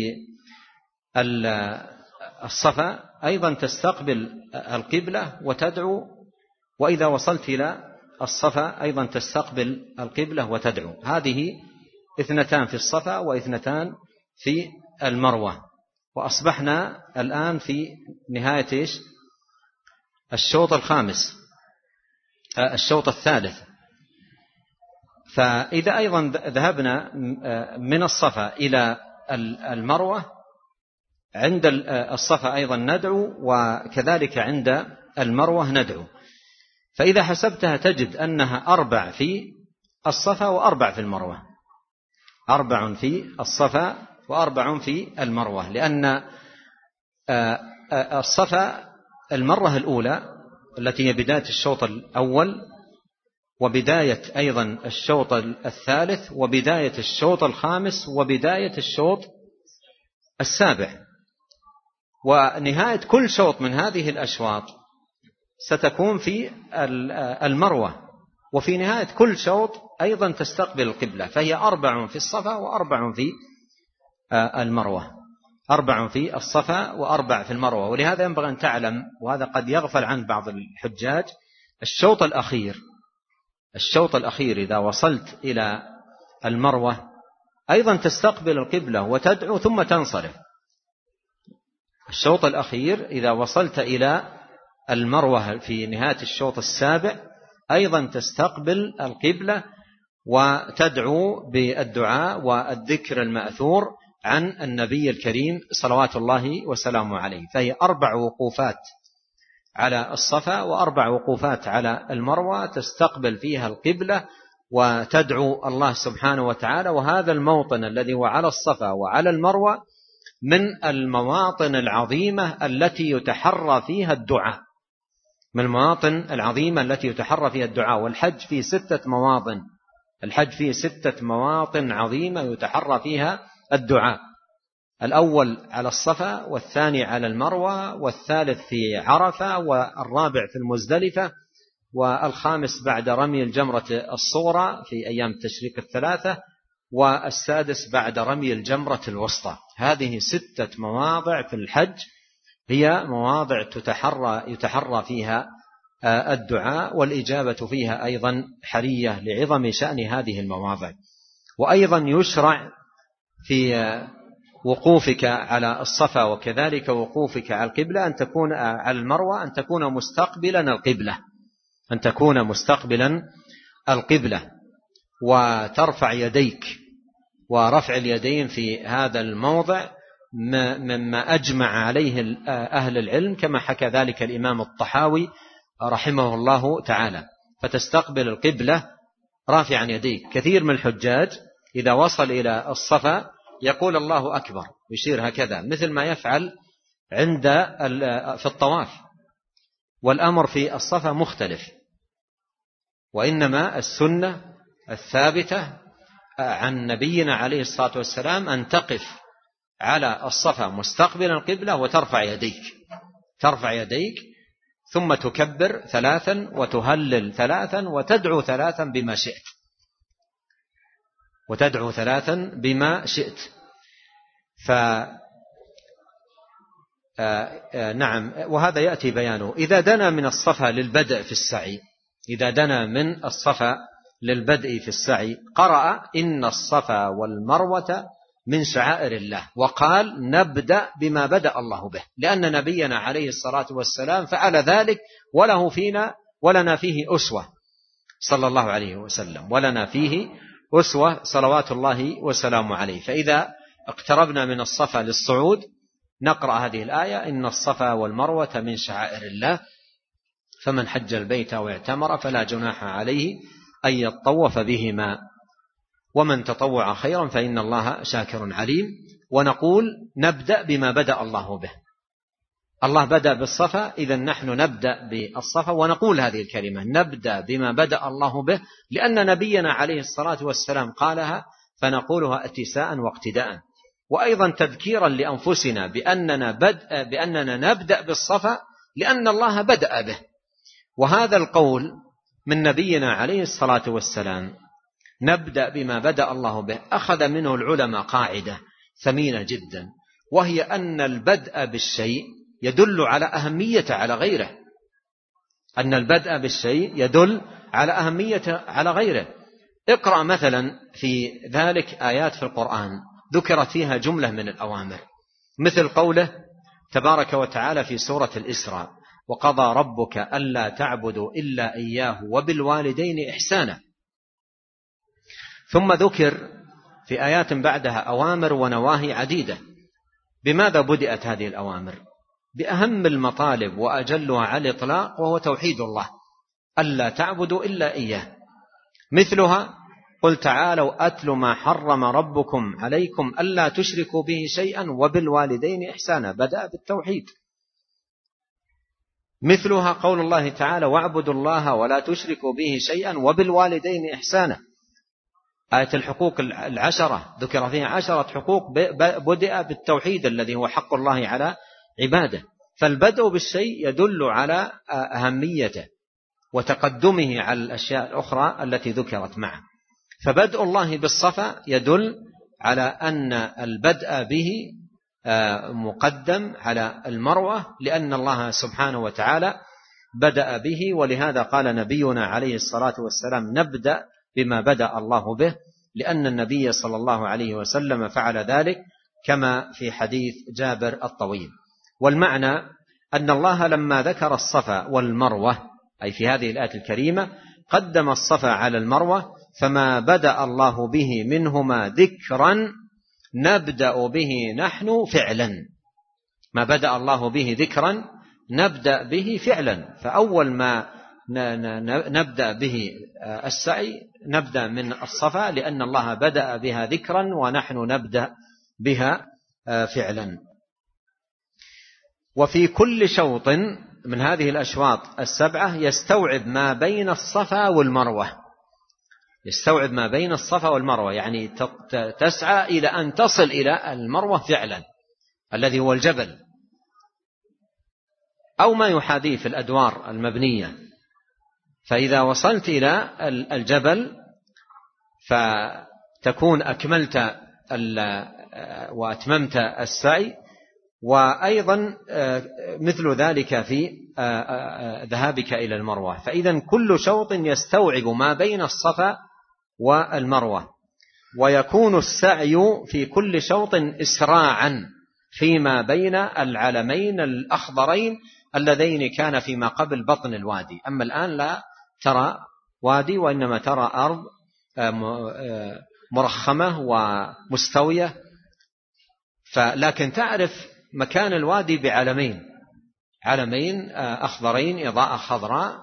للصفا أيضا تستقبل القبلة وتدعو، وإذا وصلت إلى الصفا أيضا تستقبل القبلة وتدعو. هذه 2 في الصفا و2 في المروة. وأصبحنا الآن في نهاية الشوط الخامس، الشوط الثالث. فإذا أيضا ذهبنا من الصفا إلى المروة، عند الصفا أيضا ندعو، وكذلك عند المروة ندعو. فإذا حسبتها تجد أنها 4 في الصفا و4 في المروة، 4 في الصفا و4 في المروة. لأن الصفا المرة الأولى التي هي بداية الشوط الأول، وبداية أيضا الشوط الثالث، وبداية الشوط الخامس، وبداية الشوط السابع. ونهاية كل شوط من هذه الأشواط ستكون في المروة، وفي نهاية كل شوط أيضا تستقبل القبلة. فهي 4 في الصفا و4 في المروة، 4 في الصفا و4 في المروة. ولهذا ينبغي أن تعلم، وهذا قد يغفل عن بعض الحجاج، الشوط الأخير إذا وصلت إلى المروة أيضا تستقبل القبلة وتدعو ثم تنصرف. الشوط الأخير إذا وصلت إلى المروة في نهاية الشوط السابع أيضا تستقبل القبلة وتدعو بالدعاء والذكر المأثور عن النبي الكريم صلوات الله وسلامه عليه. فهي 4 وقوفات على الصفا و4 وقوفات على المروة تستقبل فيها القبلة وتدعو الله سبحانه وتعالى. وهذا الموطن الذي هو على الصفا وعلى المروة من المواطن العظيمة التي يتحرى فيها الدعاء، من المواطن العظيمة التي يتحرى فيها الدعاء. والحج فيه 6 مواطن، الحج فيه 6 مواطن عظيمة يتحرى فيها الدعاء. الأول على الصفا، والثاني على المروة، والثالث في عرفة، والرابع في المزدلفة، والخامس بعد رمي الجمرة الصغرى في أيام التشريق ال3، والسادس بعد رمي الجمرة الوسطى. هذه 6 مواضع في الحج هي مواضع يتحرى فيها الدعاء، والإجابة فيها أيضا حرية لعظم شأن هذه المواضع. وأيضا يشرع في وقوفك على الصفا وكذلك وقوفك على القبلة أن تكون على المروة أن تكون مستقبلا القبلة، أن تكون مستقبلا القبلة، وترفع يديك. ورفع اليدين في هذا الموضع مما أجمع عليه أهل العلم، كما حكى ذلك الإمام الطحاوي رحمه الله تعالى. فتستقبل القبلة رافعا يديك. كثير من الحجاج إذا وصل إلى الصفا يقول الله أكبر، يشير هكذا مثل ما يفعل في الطواف. والأمر في الصفا مختلف، وإنما السنة الثابتة عن نبينا عليه الصلاة والسلام أن تقف على الصفا مستقبلا القبلة وترفع يديك ثم تكبر 3 وتهلل 3 وتدعو 3 بما شئت. نعم. وهذا يأتي بيانه إذا دنا من الصفا للبدء في السعي. إذا دنا من الصفا للبدء في السعي قرأ إن الصفا والمروة من شعائر الله، وقال نبدأ بما بدأ الله به، لأن نبينا عليه الصلاة والسلام فعل ذلك ولنا فيه أسوة صلى الله عليه وسلم، ولنا فيه أسوة صلوات الله وسلامه عليه. فإذا اقتربنا من الصفا للصعود نقرأ هذه الآية إن الصفا والمروة من شعائر الله فمن حج البيت واعتمر فلا جناح عليه أن يطوف بهما ومن تطوع خيرا فإن الله شاكر عليم. ونقول نبدأ بما بدأ الله به. الله بدأ بالصفا، إذا نحن نبدأ بالصفا ونقول هذه الكلمة نبدأ بما بدأ الله به، لأن نبينا عليه الصلاة والسلام قالها فنقولها اتساء واقتداء، وأيضا تذكيرا لأنفسنا بأننا نبدأ بالصفا لأن الله بدأ به. وهذا القول من نبينا عليه الصلاة والسلام نبدأ بما بدأ الله به أخذ منه العلماء قاعدة ثمينة جدا، وهي أن البدء بالشيء يدل على أهمية على غيره، أن البدء بالشيء يدل على أهمية على غيره. اقرأ مثلا في ذلك آيات في القرآن ذكرت فيها جملة من الأوامر، مثل قوله تبارك وتعالى في سورة الإسراء وقضى ربك ألا تعبدوا إلا إياه وبالوالدين إحسانا. ثم ذكر في آيات بعدها أوامر ونواهي عديدة. بماذا بدأت هذه الأوامر؟ بأهم المطالب وأجلها على الإطلاق، وهو توحيد الله، ألا تعبدوا إلا إياه. مثلها قل تعالوا أتل ما حرم ربكم عليكم ألا تشركوا به شيئا وبالوالدين إحسانا، بدأ بالتوحيد. مثلها قول الله تعالى واعبدوا الله ولا تشركوا به شيئا وبالوالدين إحسانا. آية الحقوق 10 ذكر فيها 10 حقوق بدأ بالتوحيد الذي هو حق الله على عباده. فالبدء بالشيء يدل على أهميته وتقدمه على الأشياء الأخرى التي ذكرت معه. فبدء الله بالصفا يدل على أن البدء به مقدم على المروة، لأن الله سبحانه وتعالى بدأ به. ولهذا قال نبينا عليه الصلاة والسلام نبدأ بما بدأ الله به، لأن النبي صلى الله عليه وسلم فعل ذلك كما في حديث جابر الطويل. والمعنى أن الله لما ذكر الصفا والمروة أي في هذه الآية الكريمة قدم الصفا على المروة، فما بدأ الله به منهما ذكرا نبدأ به نحن فعلا. ما بدأ الله به ذكرا نبدأ به فعلا، فأول ما نبدأ به السعي نبدأ من الصفا، لأن الله بدأ بها ذكرا ونحن نبدأ بها فعلا. وفي كل شوط من هذه الأشواط السبعة يستوعب ما بين الصفا والمروة، يستوعب ما بين الصفا والمروة، يعني تسعى إلى أن تصل إلى المروة فعلا الذي هو الجبل أو ما يحاذيه في الأدوار المبنية. فإذا وصلت إلى الجبل فتكون أكملت وأتممت السعي. وأيضا مثل ذلك في ذهابك إلى المروة. فإذا كل شوط يستوعب ما بين الصفا والمروة، ويكون السعي في كل شوط إسراعا فيما بين العلمين الأخضرين اللذين كان فيما قبل بطن الوادي. أما الآن لا ترى وادي، وإنما ترى أرض مرخمة ومستوية، لكن تعرف مكان الوادي بعلمين، علمين أخضرين إضاءة خضراء،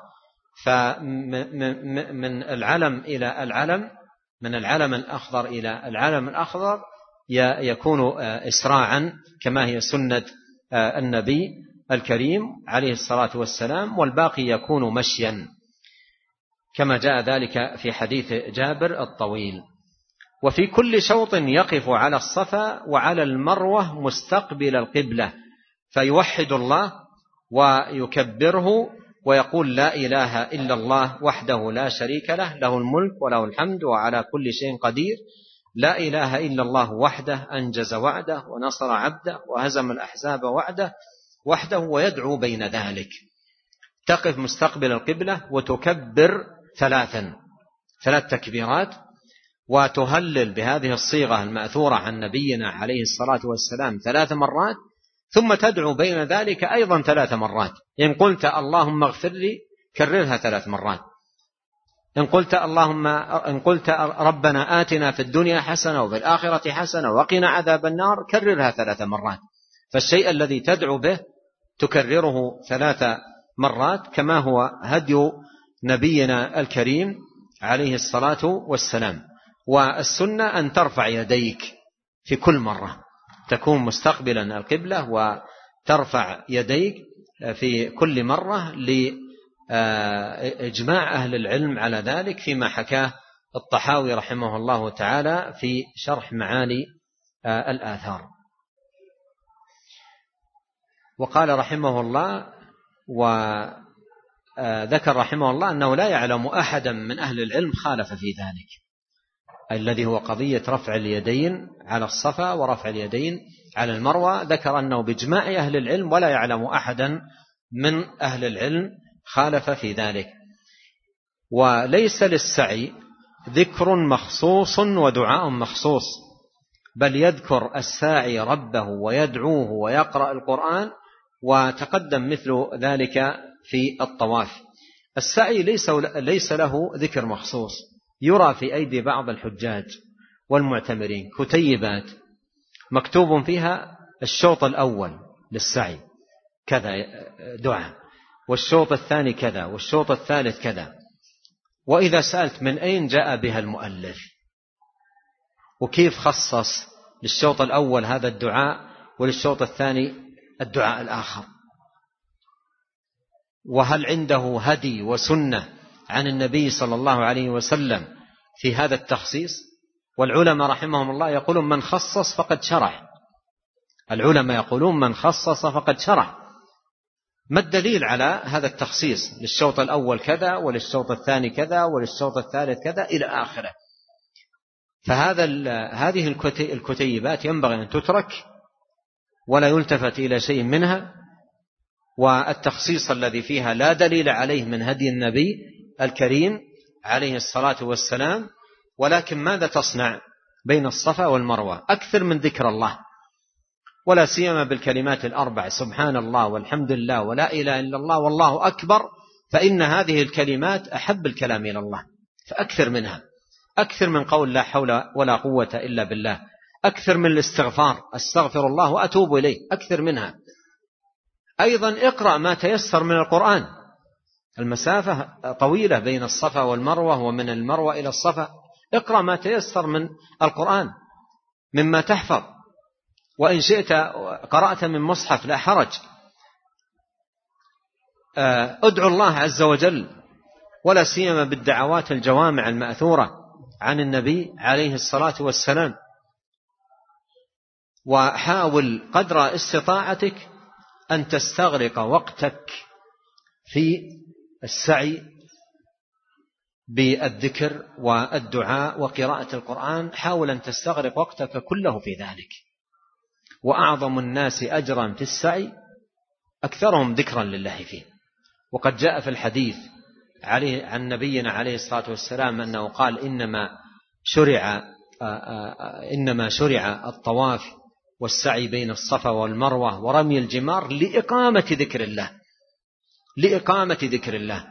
فمن العلم إلى العلم، من العلم الأخضر إلى العلم الأخضر يكون إسراعا كما هي سنة النبي الكريم عليه الصلاة والسلام، والباقي يكون مشيا كما جاء ذلك في حديث جابر الطويل. وفي كل شوط يقف على الصفا وعلى المروة مستقبل القبلة فيوحد الله ويكبره ويقول لا إله إلا الله وحده لا شريك له، له الملك وله الحمد وعلى كل شيء قدير، لا إله إلا الله وحده أنجز وعده ونصر عبده وهزم الأحزاب وحده، ويدعو بين ذلك. تقف مستقبل القبلة وتكبر ثلاث تكبيرات، وتهلل بهذه الصيغة المأثورة عن نبينا عليه الصلاة والسلام 3 مرات، ثم تدعو بين ذلك أيضا 3 مرات. إن قلت اللهم اغفر لي كررها 3 مرات، إن قلت ربنا آتنا في الدنيا حسنة وفي الآخرة حسنة وقنا عذاب النار كررها 3 مرات. فالشيء الذي تدعو به تكرره 3 مرات كما هو هدي نبينا الكريم عليه الصلاة والسلام. والسنة أن ترفع يديك في كل مرة، تكون مستقبلا القبلة وترفع يديك في كل مرة، لإجماع أهل العلم على ذلك فيما حكاه الطحاوي رحمه الله تعالى في شرح معاني الآثار. وقال رحمه الله، وذكر رحمه الله أنه لا يعلم أحدا من أهل العلم خالف في ذلك، الذي هو قضية رفع اليدين على الصفا ورفع اليدين على المروة. ذكر أنه بإجماع أهل العلم ولا يعلم أحدا من أهل العلم خالف في ذلك. وليس للسعي ذكر مخصوص ودعاء مخصوص، بل يذكر الساعي ربه ويدعوه ويقرأ القرآن، وتقدم مثل ذلك في الطواف. السعي ليس له ذكر مخصوص. يرى في أيدي بعض الحجاج والمعتمرين كتيبات مكتوب فيها الشوط الأول للسعي كذا دعاء، والشوط الثاني كذا، والشوط الثالث كذا. وإذا سألت من أين جاء بها المؤلف، وكيف خصص للشوط الأول هذا الدعاء وللشوط الثاني الدعاء الآخر، وهل عنده هدي وسنة عن النبي صلى الله عليه وسلم في هذا التخصيص؟ والعلماء رحمهم الله يقولون من خصص فقد شرع. العلماء يقولون من خصص فقد شرع. ما الدليل على هذا التخصيص؟ للشوط الأول كذا، وللشوط الثاني كذا، وللشوط الثالث كذا إلى آخره. هذه الكتيبات ينبغي أن تترك ولا يلتفت إلى شيء منها، والتخصيص الذي فيها لا دليل عليه من هدي النبي الكريم عليه الصلاة والسلام. ولكن ماذا تصنع بين الصفا والمروة؟ أكثر من ذكر الله، ولا سيما بالكلمات الأربع: سبحان الله والحمد لله ولا إله إلا الله والله أكبر، فإن هذه الكلمات أحب الكلام إلى الله، فأكثر منها، أكثر من قول لا حول ولا قوة إلا بالله، أكثر من الاستغفار: أستغفر الله وأتوب إليه، أكثر منها. أيضا اقرأ ما تيسر من القرآن، المسافة طويلة بين الصفا والمروة ومن المروة إلى الصفا، اقرأ ما تيسر من القرآن مما تحفظ، وإن شئت قرأت من مصحف لا حرج. ادعو الله عز وجل، ولا سيما بالدعوات الجوامع المأثورة عن النبي عليه الصلاة والسلام. وحاول قدر استطاعتك أن تستغرق وقتك في السعي بالذكر والدعاء وقراءة القرآن، حاول أن تستغرق وقتك كله في ذلك. وأعظم الناس أجرا في السعي أكثرهم ذكرا لله فيه. وقد جاء في الحديث عن نبينا عليه الصلاة والسلام أنه قال: إنما شرع الطواف والسعي بين الصفا والمروة ورمي الجمار لإقامة ذكر الله، لإقامة ذكر الله.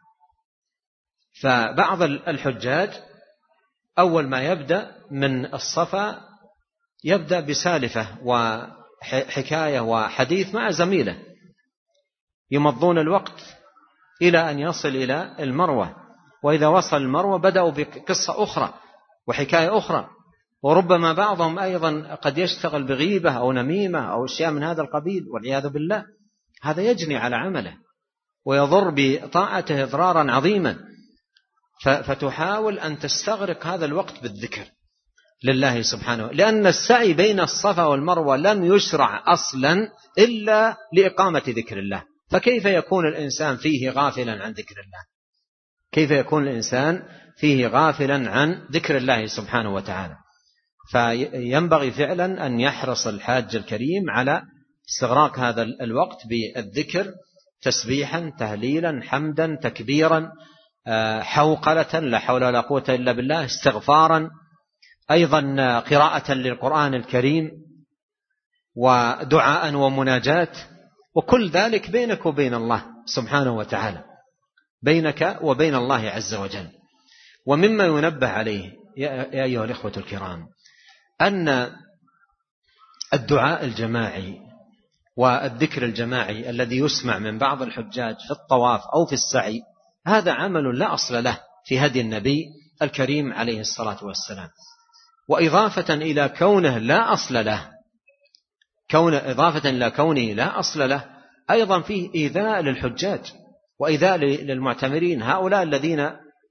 فبعض الحجاج أول ما يبدأ من الصفا يبدأ بسالفة وحكاية وحديث مع زميله، يمضون الوقت إلى أن يصل إلى المروة، وإذا وصل المروة بدأوا بقصة أخرى وحكاية أخرى، وربما بعضهم أيضا قد يشتغل بغيبة أو نميمة أو أشياء من هذا القبيل والعياذ بالله. هذا يجني على عمله ويضر بطاعته إضرارا عظيما. فتحاول أن تستغرق هذا الوقت بالذكر لله سبحانه، لأن السعي بين الصفا والمروة لم يشرع أصلا إلا لإقامة ذكر الله، فكيف يكون الإنسان فيه غافلا عن ذكر الله؟ كيف يكون الإنسان فيه غافلا عن ذكر الله سبحانه وتعالى؟ فينبغي فعلا أن يحرص الحاج الكريم على استغراق هذا الوقت بالذكر، تسبيحا، تهليلا، حمدا، تكبيرا، حوقلة لا حول ولا قوة إلا بالله، استغفارا، أيضا قراءة للقرآن الكريم، ودعاء ومناجات، وكل ذلك بينك وبين الله سبحانه وتعالى، بينك وبين الله عز وجل. ومما ينبه عليه يا أيها الإخوة الكرام أن الدعاء الجماعي والذكر الجماعي الذي يسمع من بعض الحجاج في الطواف أو في السعي هذا عمل لا أصل له في هدي النبي الكريم عليه الصلاة والسلام. وإضافة إلى كونه لا أصل له، إضافة إلى كونه لا أصل له، أيضا فيه إيذاء للحجاج وإيذاء للمعتمرين، هؤلاء الذين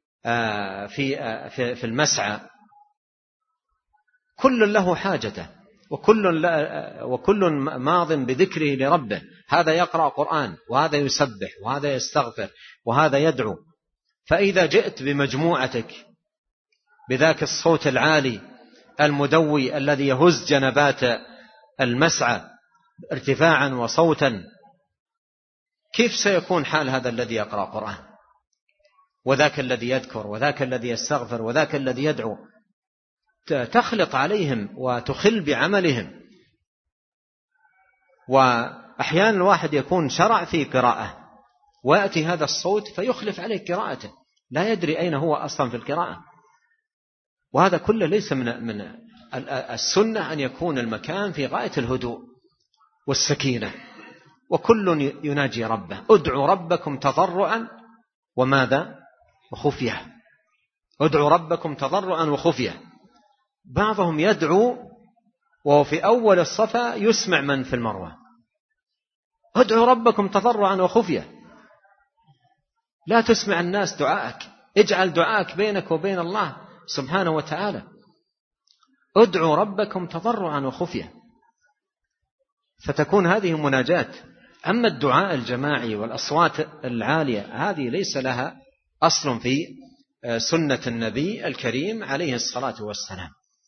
في المسعى كل له حاجته، وكل ماض بذكره لربه، هذا يقرأ قرآن وهذا يسبح وهذا يستغفر وهذا يدعو. فإذا جئت بمجموعتك بذاك الصوت العالي المدوي الذي يهز جنبات المسعى ارتفاعا وصوتا، كيف سيكون حال هذا الذي يقرأ قرآن، وذاك الذي يذكر، وذاك الذي يستغفر، وذاك الذي يدعو؟ تخلط عليهم وتخل بعملهم. وأحيانا الواحد يكون شرع في قراءة ويأتي هذا الصوت فيخلف عليه قراءته، لا يدري أين هو أصلا في القراءة. وهذا كله ليس من السنة أن يكون المكان في غاية الهدوء والسكينة، وكل يناجي ربه. ادعوا ربكم تضرعا وماذا؟ وخفية. ادعوا ربكم تضرعا وخفية. بعضهم يدعو وهو في أول الصفا يسمع من في المروة: ادعوا ربكم تضرعا وخفية. لا تسمع الناس دعائك، اجعل دعائك بينك وبين الله سبحانه وتعالى. ادعوا ربكم تضرعا وخفية، فتكون هذه مناجاة. أما الدعاء الجماعي والأصوات العالية هذه ليس لها أصل في سنة النبي الكريم عليه الصلاة والسلام.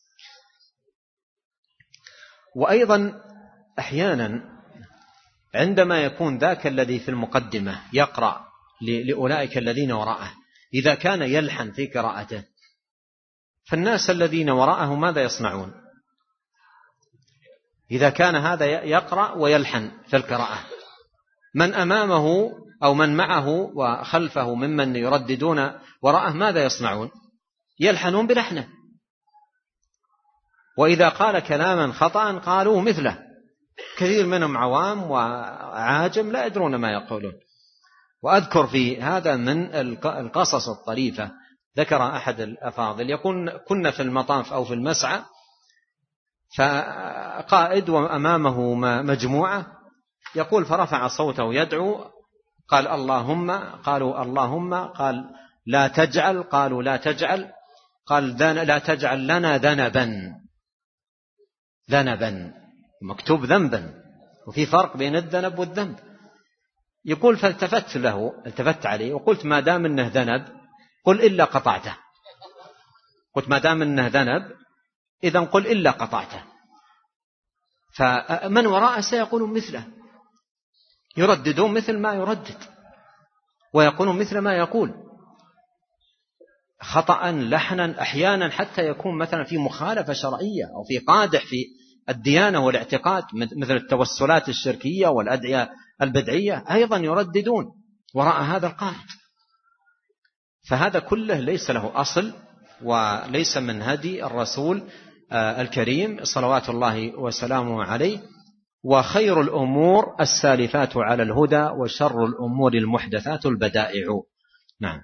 وأيضا أحيانا عندما يكون ذاك الذي في المقدمة يقرأ لأولئك الذين وراءه، إذا كان يلحن في قراءته فالناس الذين وراءه ماذا يصنعون؟ إذا كان هذا يقرأ ويلحن في القراءة، من أمامه أو من معه وخلفه ممن يرددون وراءه ماذا يصنعون؟ يلحنون بلحنه. وإذا قال كلاما خطأ قالوا مثله. كثير منهم عوام وعاجم لا يدرون ما يقولون. وأذكر في هذا من القصص الطريفة، ذكر أحد الأفاضل يقول كنا في المطاف أو في المسعى، فقائد وأمامه مجموعة، يقول فرفع صوته يدعو، قال اللهم، قالوا اللهم، قال لا تجعل، قالوا لا تجعل، قال لا تجعل لنا ذنبا، مكتوب ذنبا، وفي فرق بين الذنب والذنب. يقول التفت عليه وقلت ما دام انه ذنب قل إلا قطعته، قلت ما دام انه ذنب إذن قل إلا قطعته. فمن وراءه سيقولون مثله، يرددون مثل ما يردد ويقولون مثل ما يقول، خطأ لحنا، أحيانا حتى يكون مثلا في مخالفة شرعية أو في قادح في الديانة والاعتقاد، مثل التوسلات الشركية والأدعية البدعية، أيضا يرددون وراء هذا القائد. فهذا كله ليس له أصل وليس من هدي الرسول الكريم صلوات الله وسلامه عليه. وخير الأمور السالفات على الهدى، وشر الأمور المحدثات البدائع. نعم.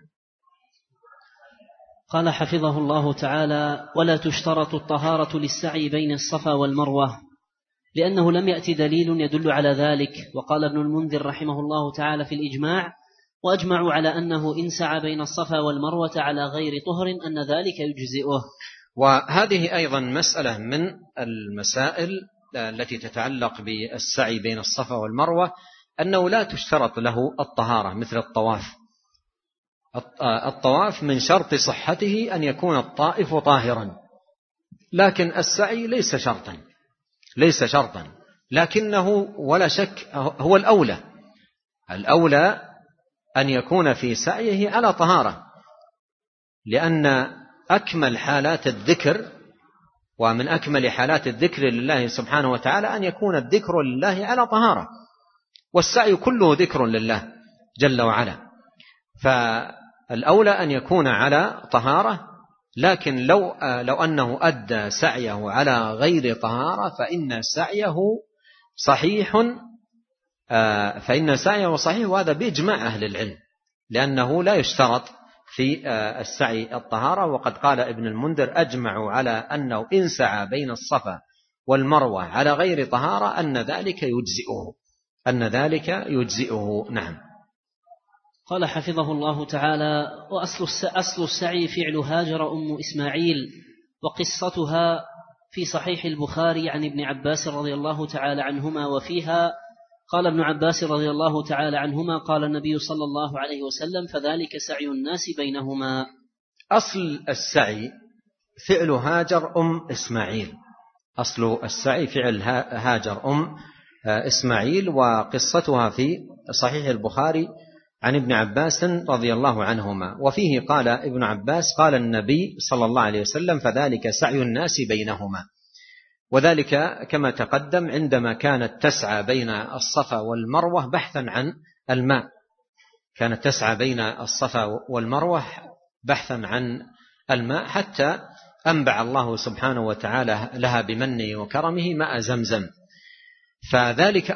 قال حفظه الله تعالى: ولا تشترط الطهارة للسعي بين الصفا والمروة، لأنه لم يأتي دليل يدل على ذلك. وقال ابن المنذر رحمه الله تعالى في الإجماع: وأجمعوا على أنه إن سعى بين الصفا والمروة على غير طهر أن ذلك يجزئه. وهذه أيضا مسألة من المسائل التي تتعلق بالسعي بين الصفا والمروة، أنه لا تشترط له الطهارة مثل الطواف. الطواف من شرط صحته أن يكون الطائف طاهرا، لكن السعي ليس شرطا، لكنه ولا شك هو الأولى أن يكون في سعيه على طهارة، لأن أكمل حالات الذكر ومن أكمل حالات الذكر لله سبحانه وتعالى أن يكون الذكر لله على طهارة، والسعي كله ذكر لله جل وعلا. فالأولى أن يكون على طهارة، لكن لو أنه أدى سعيه على غير طهارة فإن سعيه صحيح، وهذا بإجماع أهل العلم، لأنه لا يشترط في السعي الطهارة. وقد قال ابن المنذر: أجمعوا على أنه إن سعى بين الصفا والمروة على غير طهارة أن ذلك يجزئه. نعم. قال حفظه الله تعالى: وأصل السعي فعل هاجر أم إسماعيل، وقصتها في صحيح البخاري عن ابن عباس رضي الله تعالى عنهما، وفيها قال ابن عباس رضي الله تعالى عنهما: قال النبي صلى الله عليه وسلم: فذلك سعي الناس بينهما. أصل السعي فعل هاجر أم إسماعيل، أصل السعي فعل هاجر أم إسماعيل، وقصتها في صحيح البخاري عن ابن عباس رضي الله عنهما، وفيه قال ابن عباس: قال النبي صلى الله عليه وسلم: فذلك سعي الناس بينهما. وذلك كما تقدم عندما كانت تسعى بين الصفا والمروة بحثا عن الماء، كانت تسعى بين الصفا والمروة بحثا عن الماء، حتى أنبع الله سبحانه وتعالى لها بمنه وكرمه ماء زمزم. فذلك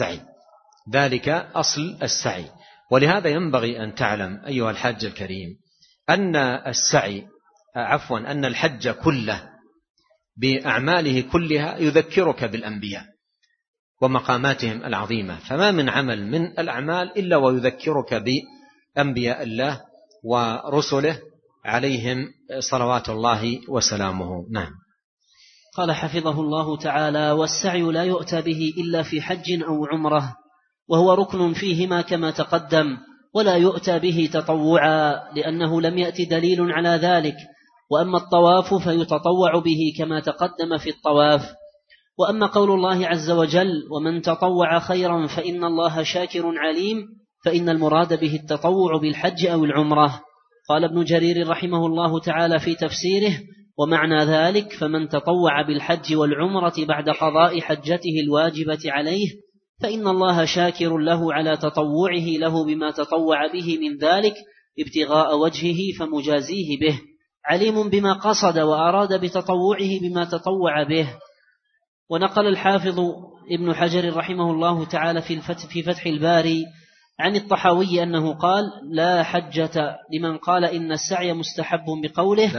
أصل السعي. ولهذا ينبغي أن تعلم أيها الحاج الكريم أن الحج كله بأعماله كلها يذكرك بالأنبياء ومقاماتهم العظيمة، فما من عمل من الأعمال إلا ويذكرك بأنبياء الله ورسله عليهم صلوات الله وسلامه. نعم. قال حفظه الله تعالى: والسعي لا يؤتى به إلا في حج أو عمرة، وهو ركن فيهما كما تقدم، ولا يؤتى به تطوعا، لأنه لم يأت دليل على ذلك. وأما الطواف فيتطوع به كما تقدم في الطواف. وأما قول الله عز وجل: ومن تطوع خيرا فإن الله شاكر عليم، فإن المراد به التطوع بالحج أو العمرة. قال ابن جرير رحمه الله تعالى في تفسيره: ومعنى ذلك فمن تطوع بالحج والعمرة بعد قضاء حجته الواجبة عليه فإن الله شاكر له على تطوعه له بما تطوع به من ذلك ابتغاء وجهه فمجازيه به، عليم بما قصد وأراد بتطوعه بما تطوع به. ونقل الحافظ ابن حجر رحمه الله تعالى في فتح الباري عن الطحاوي أنه قال: لا حجة لمن قال إن السعي مستحب بقوله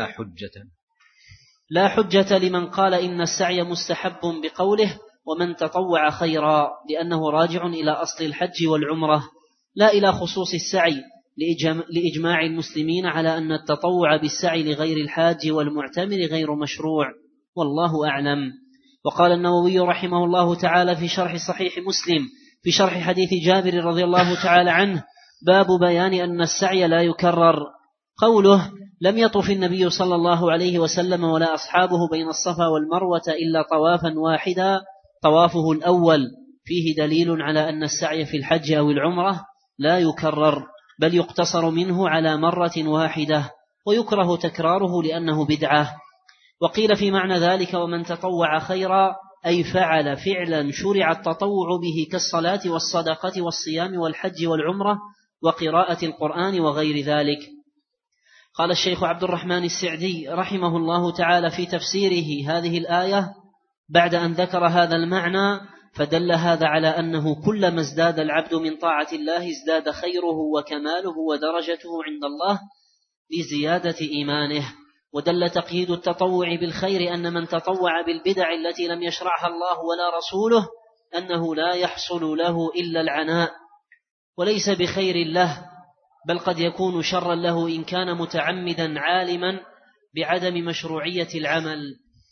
لا حجة لمن قال إن السعي مستحب بقوله ومن تطوع خيرا، لأنه راجع إلى أصل الحج والعمرة لا إلى خصوص السعي، لإجماع المسلمين على أن التطوع بالسعي لغير الحاج والمعتمر غير مشروع، والله أعلم. وقال النووي رحمه الله تعالى في شرح صحيح مسلم في شرح حديث جابر رضي الله تعالى عنه: باب بيان أن السعي لا يكرر. قوله: لم يطف النبي صلى الله عليه وسلم ولا أصحابه بين الصفا والمروة إلا طوافا واحدا، طوافه الأول، فيه دليل على أن السعي في الحج أو العمرة لا يكرر، بل يقتصر منه على مرة واحدة، ويكره تكراره لأنه بدعة. وقيل في معنى ذلك: ومن تطوع خيرا، أي فعل فعلا شرع التطوع به كالصلاة والصدقة والصيام والحج والعمرة وقراءة القرآن وغير ذلك. قال الشيخ عبد الرحمن السعدي رحمه الله تعالى في تفسيره هذه الآية بعد أن ذكر هذا المعنى: فدل هذا على أنه كلما ازداد العبد من طاعة الله ازداد خيره وكماله ودرجته عند الله لزيادة إيمانه. ودل تقييد التطوع بالخير أن من تطوع بالبدع التي لم يشرعها الله ولا رسوله أنه لا يحصل له إلا العناء، وليس بخير له، بل قد يكون شرا له إن كان متعمدا عالما بعدم مشروعية العمل.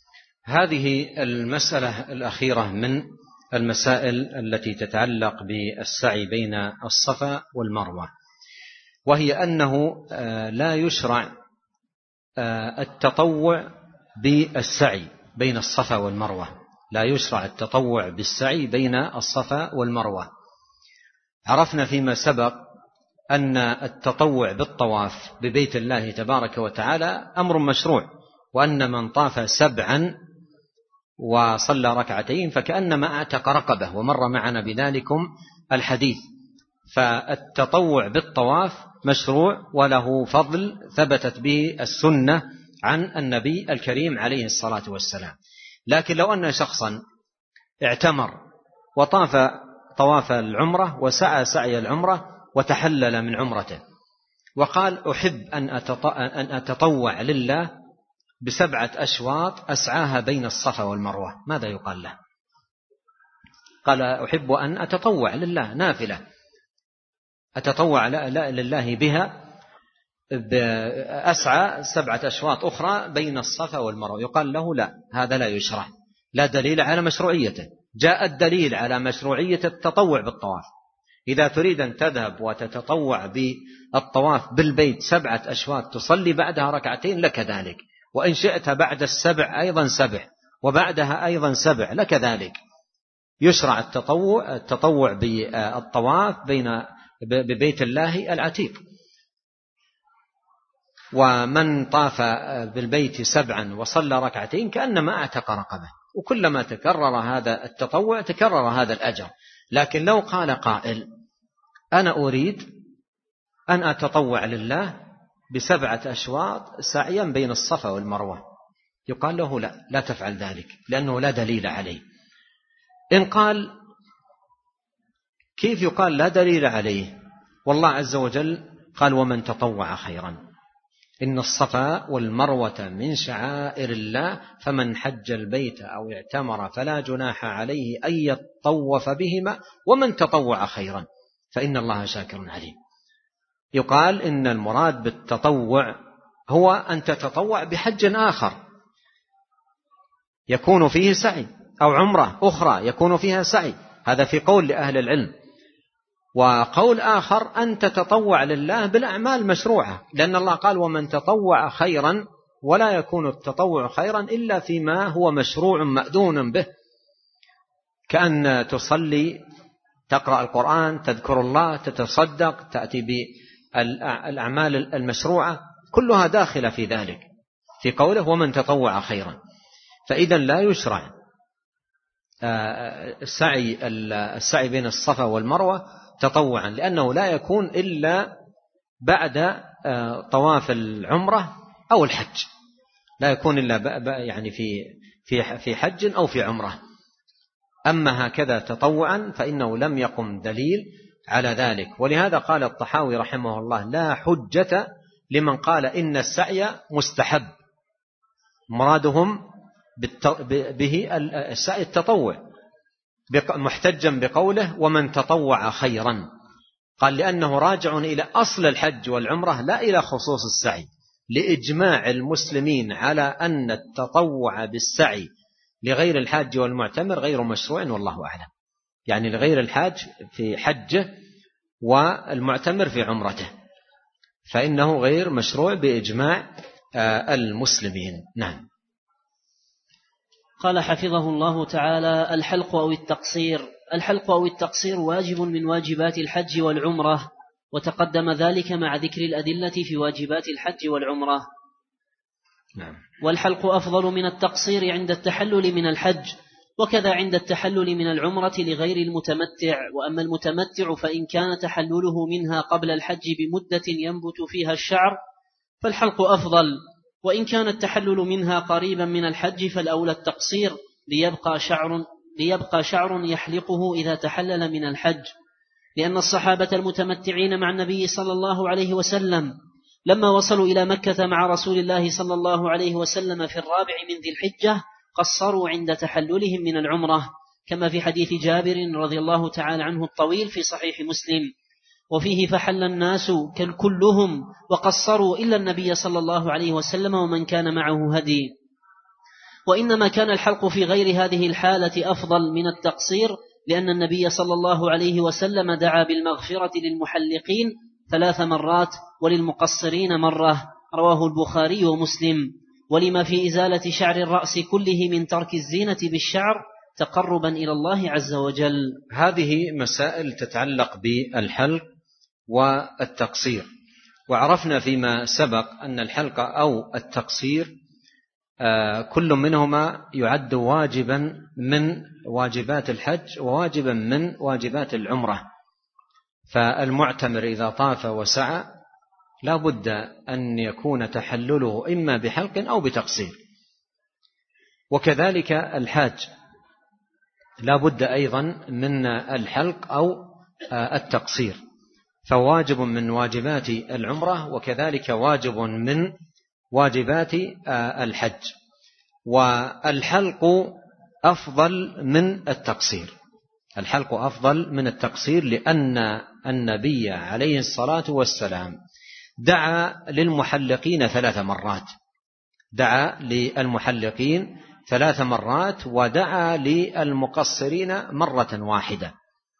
هذه المسألة الأخيرة من المسائل التي تتعلق بالسعي بين الصفا والمروة، وهي أنه لا يشرع التطوع بالسعي بين الصفا والمروة، لا يشرع التطوع بالسعي بين الصفا والمروة. عرفنا فيما سبق أن التطوع بالطواف ببيت الله تبارك وتعالى أمر مشروع، وأن من طاف 7 وصلى 2 فكأنما أعتق رقبة، ومر معنا بذلكم الحديث. فالتطوع بالطواف مشروع وله فضل ثبتت به السنة عن النبي الكريم عليه الصلاة والسلام. لكن لو أن شخصا اعتمر وطاف طواف العمرة وسعى سعي العمرة وتحلل من عمرته وقال: أحب أن أتطوع لله ب7 أشواط أسعاها بين الصفا والمروة، ماذا يقال له؟ قال: أحب أن أتطوع لله نافلة، أتطوع لله بها، أسعى 7 أشواط أخرى بين الصفا والمروة. يقال له: لا، هذا لا يشرع، لا دليل على مشروعيته. جاء الدليل على مشروعية التطوع بالطواف. إذا تريد أن تذهب وتتطوع بالطواف بالبيت 7 أشواط تصلي بعدها 2 لك ذلك، وإن شئت بعد 7 أيضا 7 وبعدها أيضا 7 لك ذلك. يشرع التطوع بالطواف ببيت الله العتيق. ومن طاف بالبيت 7 وصلى 2 كأنما أعتق رقبة، وكلما تكرر هذا التطوع تكرر هذا الأجر. لكن لو قال قائل: أنا أريد أن أتطوع لله ب7 أشواط سعيا بين الصفا والمروة، يقال له: لا تفعل ذلك، لأنه لا دليل عليه. إن قال: كيف يقال لا دليل عليه؟ والله عز وجل قال: ومن تطوع خيرا، إن الصفا والمروة من شعائر الله، فمن حج البيت أو اعتمر فلا جناح عليه أن يطوف بهما، ومن تطوع خيرا فإن الله شاكر عليم. يقال إن المراد بالتطوع هو أن تتطوع بحج آخر يكون فيه سعي، أو عمرة أخرى يكون فيها سعي، هذا في قول لأهل العلم. وقول آخر أن تتطوع لله بالأعمال مشروعة، لأن الله قال: ومن تطوع خيرا، ولا يكون التطوع خيرا إلا فيما هو مشروع مأذون به، كأن تصلي، تقرأ القرآن، تذكر الله، تتصدق، تأتي بالأعمال المشروعة، كلها داخلة في ذلك. في قوله ومن تطوع خيرا. فإذا لا يشرع السعي بين الصفا والمروة تطوعا، لأنه لا يكون إلا بعد طواف العمرة أو الحج، لا يكون إلا يعني في حج أو في عمرة. أما هكذا تطوعا فإنه لم يقم دليل على ذلك. ولهذا قال الطحاوي رحمه الله: لا حجة لمن قال إن السعي مستحب، مرادهم به السعي التطوع، محتجا بقوله ومن تطوع خيرا. قال لأنه راجع إلى أصل الحج والعمرة لا إلى خصوص السعي، لإجماع المسلمين على أن التطوع بالسعي لغير الحاج والمعتمر غير مشروع، والله أعلم. يعني لغير الحاج في حجه والمعتمر في عمرته، فإنه غير مشروع بإجماع المسلمين. نعم. قال حفظه الله تعالى: الحلق أو التقصير. الحلق أو التقصير واجب من واجبات الحج والعمرة، وتقدم ذلك مع ذكر الأدلة في واجبات الحج والعمرة. نعم. والحلق أفضل من التقصير عند التحلل من الحج، وكذا عند التحلل من العمرة لغير المتمتع. وأما المتمتع فإن كان تحلله منها قبل الحج بمدة ينبت فيها الشعر فالحلق أفضل، وإن كان التحلل منها قريبا من الحج فالأولى التقصير، ليبقى شعر يحلقه إذا تحلل من الحج. لأن الصحابة المتمتعين مع النبي صلى الله عليه وسلم لما وصلوا إلى مكة مع رسول الله صلى الله عليه وسلم في 4 من ذي الحجة قصروا عند تحللهم من العمرة، كما في حديث جابر رضي الله تعالى عنه الطويل في صحيح مسلم، وفيه فحل الناس كلهم وقصروا إلا النبي صلى الله عليه وسلم ومن كان معه هدي. وإنما كان الحلق في غير هذه الحالة أفضل من التقصير، لأن النبي صلى الله عليه وسلم دعا بالمغفرة للمحلقين 3 مرات وللمقصرين مرة، رواه البخاري ومسلم. ولما في إزالة شعر الرأس كله من ترك الزينة بالشعر تقربا إلى الله عز وجل. هذه مسائل تتعلق بالحلق والتقصير. وعرفنا فيما سبق أن الحلق أو التقصير كل منهما يعد واجبا من واجبات الحج وواجبا من واجبات العمرة. فالمعتمر إذا طاف وسعى لا بد أن يكون تحلله إما بحلق أو بتقصير، وكذلك الحاج لا بد أيضا من الحلق أو التقصير، فواجب من واجبات العمرة وكذلك واجب من واجبات الحج. والحلق أفضل من التقصير، الحلق أفضل من التقصير، لأن النبي عليه الصلاة والسلام دعا للمحلقين 3 مرات، دعا للمحلقين 3 مرات ودعا للمقصرين مرة واحدة.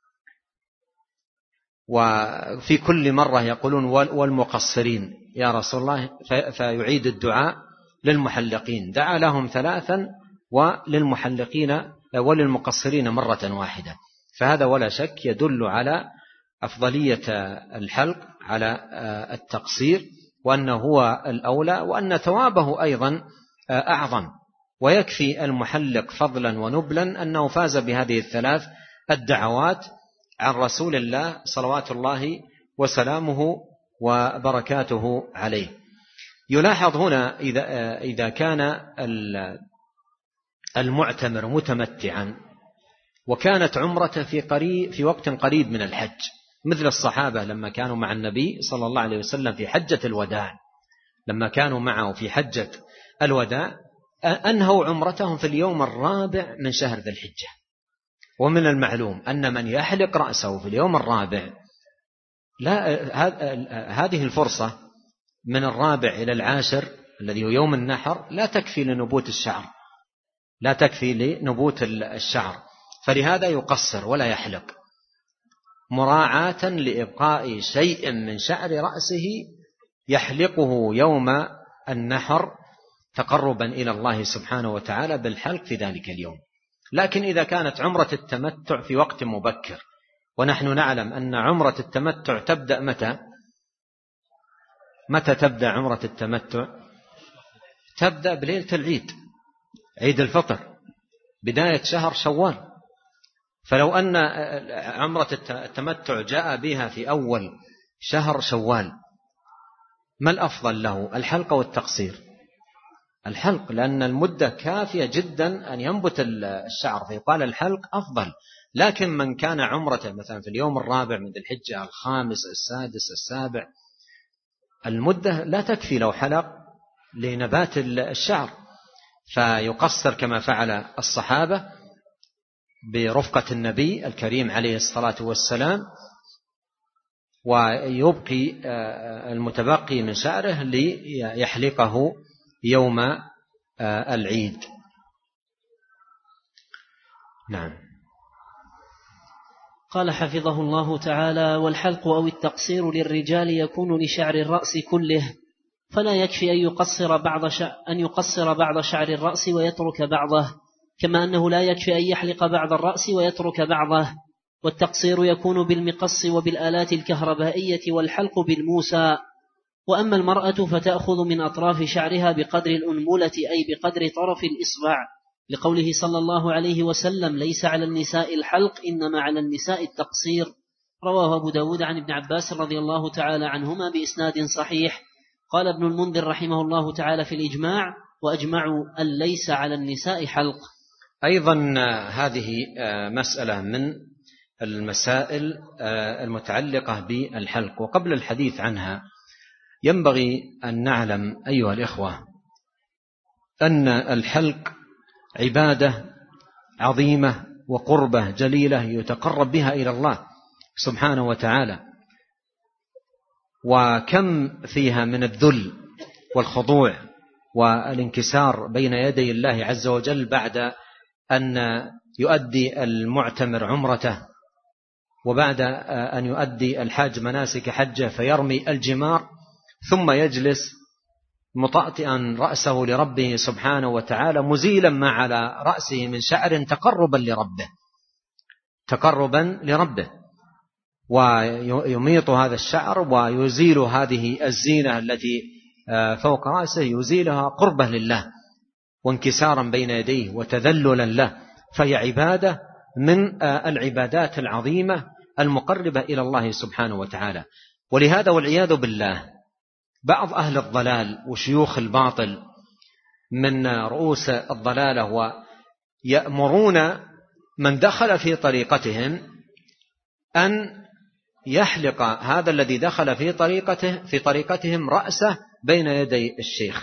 وفي كل مرة يقولون والمقصرين يا رسول الله، فيعيد الدعاء للمحلقين، دعا لهم 3 وللمحلقين وللمقصرين مرة واحدة. فهذا ولا شك يدل على أفضلية الحلق على التقصير، وأنه هو الأولى، وأن ثوابه أيضا أعظم. ويكفي المحلق فضلا ونبلا أنه فاز بهذه 3 الدعوات عن رسول الله صلوات الله وسلامه وبركاته عليه. يلاحظ هنا إذا كان المعتمر متمتعا وكانت عمرته في وقت قريب من الحج، مثل الصحابة لما كانوا مع النبي صلى الله عليه وسلم في حجة الوداع، لما كانوا معه في حجة الوداع أنهوا عمرتهم في اليوم 4 من شهر ذي الحجة. ومن المعلوم أن من يحلق رأسه في اليوم 4 هذه الفرصة من 4 إلى 10 الذي هو يوم النحر لا تكفي لنبوت الشعر، لا تكفي لنبوت الشعر، فلهذا يقصر ولا يحلق مراعاة لإبقاء شيء من شعر رأسه يحلقه يوم النحر تقربا إلى الله سبحانه وتعالى بالحلق في ذلك اليوم. لكن إذا كانت عمرة التمتع في وقت مبكر، ونحن نعلم أن عمرة التمتع تبدأ متى تبدأ عمرة التمتع؟ تبدأ بليلة العيد، عيد الفطر، بداية شهر شوال. فلو أن عمرة التمتع جاء بها في أول شهر شوال، ما الأفضل له، الحلق والتقصير؟ الحلق، لأن المدة كافية جدا أن ينبت الشعر، فيقال الحلق أفضل. لكن من كان عمرته مثلا في اليوم الرابع من ذي الحجة، الخامس، السادس، السابع، المدة لا تكفي لو حلق لنبات الشعر، فيقصر كما فعل الصحابة برفقة النبي الكريم عليه الصلاة والسلام، ويبقي المتبقي من شعره ليحلقه يوم العيد. نعم. قال حفظه الله تعالى: والحلق أو التقصير للرجال يكون لشعر الرأس كله، فلا يكفي أن يقصر بعض شعر الرأس ويترك بعضه، كما أنه لا يكفي أن يحلق بعض الرأس ويترك بعضه. والتقصير يكون بالمقص وبالآلات الكهربائية، والحلق بالموسى. وأما المرأة فتأخذ من أطراف شعرها بقدر الأنملة، أي بقدر طرف الإصبع، لقوله صلى الله عليه وسلم: ليس على النساء الحلق إنما على النساء التقصير. رواه أبو داود عن ابن عباس رضي الله تعالى عنهما بإسناد صحيح. قال ابن المنذر رحمه الله تعالى في الإجماع: وأجمعوا أن ليس على النساء حلق. أيضا هذه مسألة من المسائل المتعلقة بالحلق، وقبل الحديث عنها ينبغي أن نعلم أيها الإخوة أن الحلق عبادة عظيمة وقربة جليلة يتقرب بها إلى الله سبحانه وتعالى، وكم فيها من الذل والخضوع والانكسار بين يدي الله عز وجل بعد أن يؤدي المعتمر عمرته، وبعد أن يؤدي الحاج مناسك حجه فيرمي الجمار، ثم يجلس مطأطئا رأسه لربه سبحانه وتعالى، مزيلا ما على رأسه من شعر تقربا لربه، ويميط هذا الشعر ويزيل هذه الزينة التي فوق رأسه، يزيلها قربة لله وانكسارا بين يديه وتذللا له. فهي عبادة من العبادات العظيمة المقربة إلى الله سبحانه وتعالى. ولهذا والعياذ بالله بعض أهل الضلال وشيوخ الباطل من رؤوس الضلالة ويأمرون من دخل في طريقتهم أن يحلق هذا الذي دخل في طريقتهم رأسه بين يدي الشيخ،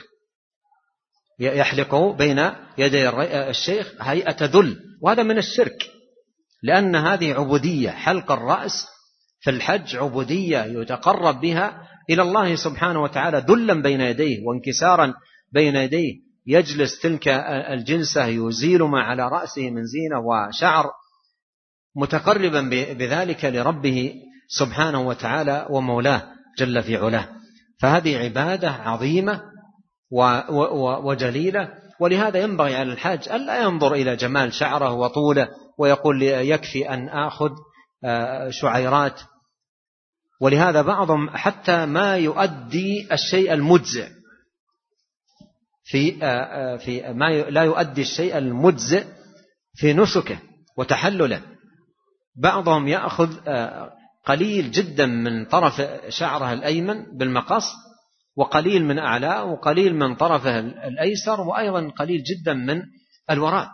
يحلقه بين يدي الشيخ هيئة ذل، وهذا من الشرك، لأن هذه عبودية. حلق الرأس في الحج عبودية يتقرب بها إلى الله سبحانه وتعالى ذلا بين يديه وانكسارا بين يديه، يجلس تلك الجلسة يزيل ما على رأسه من زينة وشعر، متقربا بذلك لربه سبحانه وتعالى ومولاه جل في علاه. فهذه عبادة عظيمة وجليلة، ولهذا ينبغي على الحاج ألا ينظر إلى جمال شعره وطوله ويقول يكفي أن آخذ شعيرات. ولهذا بعضهم حتى ما يؤدي الشيء المجزئ في ما لا يؤدي الشيء المجزئ في نسكه وتحلله. بعضهم يأخذ قليل جدا من طرف شعره الأيمن بالمقص، وقليل من أعلاه، وقليل من طرفه الأيسر، وأيضا قليل جدا من الوراء،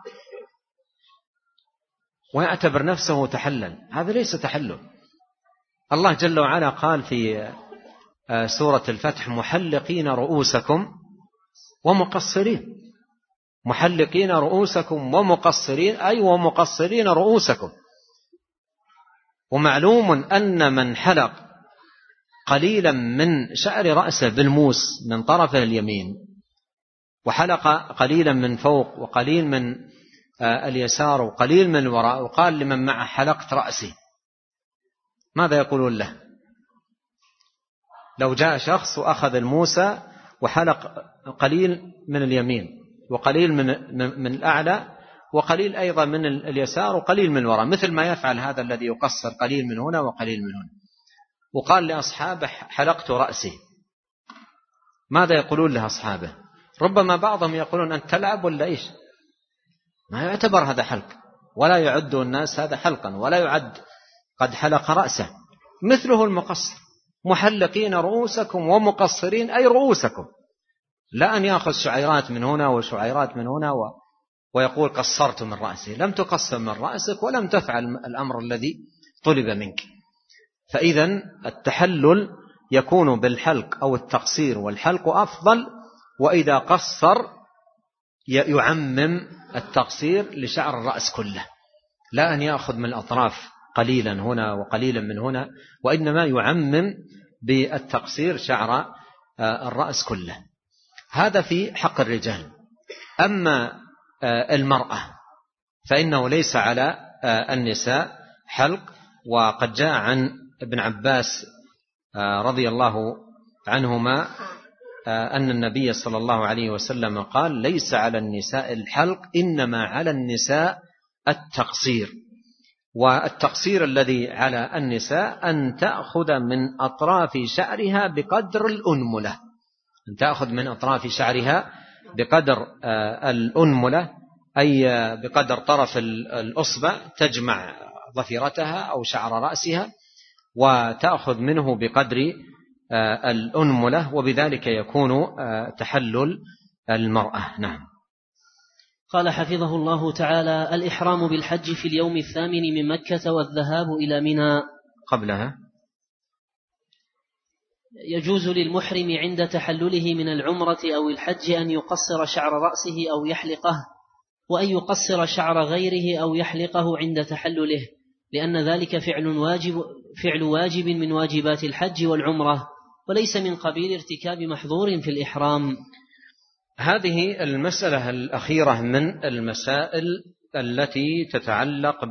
ويعتبر نفسه تحلل. هذا ليس تحلل. الله جل وعلا قال في سورة الفتح: محلقين رؤوسكم ومقصرين. محلقين رؤوسكم ومقصرين، أي ومقصرين رؤوسكم. ومعلوم أن من حلق قليلا من شعر رأسه بالموس من طرفه اليمين، وحلق قليلا من فوق وقليل من اليسار وقليل من الوراء، وقال لمن معه: حلقت رأسي، ماذا يقولون له؟ لو جاء شخص وأخذ الموسى وحلق قليل من اليمين وقليل من الأعلى وقليل أيضا من اليسار وقليل من الوراء، مثل ما يفعل هذا الذي يقصر قليل من هنا وقليل من هنا، وقال لأصحابه: حلقت رأسي، ماذا يقولون لأصحابه؟ ربما بعضهم يقولون أنت تلعب ولا إيش؟ ما يعتبر هذا حلق، ولا يعد الناس هذا حلقا، ولا يعد قد حلق رأسه. مثله المقصر، محلقين رؤوسكم ومقصرين أي رؤوسكم، لا أن يأخذ شعيرات من هنا وشعيرات من هنا ويقول قصرت من رأسي. لم تقصر من رأسك ولم تفعل الأمر الذي طلب منك. فإذن التحلل يكون بالحلق أو التقصير، والحلق أفضل، وإذا قصر يعمم التقصير لشعر الرأس كله، لا أن يأخذ من الأطراف قليلا هنا وقليلا من هنا، وإنما يعمم بالتقصير شعر الرأس كله. هذا في حق الرجال. أما المرأة فإنه ليس على النساء حلق. وقد جاء عن ابن عباس رضي الله عنهما أن النبي صلى الله عليه وسلم قال: ليس على النساء الحلق، إنما على النساء التقصير. والتقصير الذي على النساء أن تأخذ من أطراف شعرها بقدر الأنملة، أن تأخذ من أطراف شعرها بقدر الأنملة، أي بقدر طرف الأصبع، تجمع ضفيرتها أو شعر رأسها وتأخذ منه بقدر الأنملة، وبذلك يكون تحلل المرأة. نعم. قال حفظه الله تعالى: الإحرام بالحج في اليوم الثامن من مكة والذهاب إلى منى. قبلها: يجوز للمحرم عند تحلله من العمرة أو الحج أن يقصر شعر رأسه أو يحلقه، وأن يقصر شعر غيره أو يحلقه عند تحلله، لأن ذلك فعل واجب من واجبات الحج والعمرة، وليس من قبيل ارتكاب محظور في الإحرام. هذه المسألة الأخيرة من المسائل التي تتعلق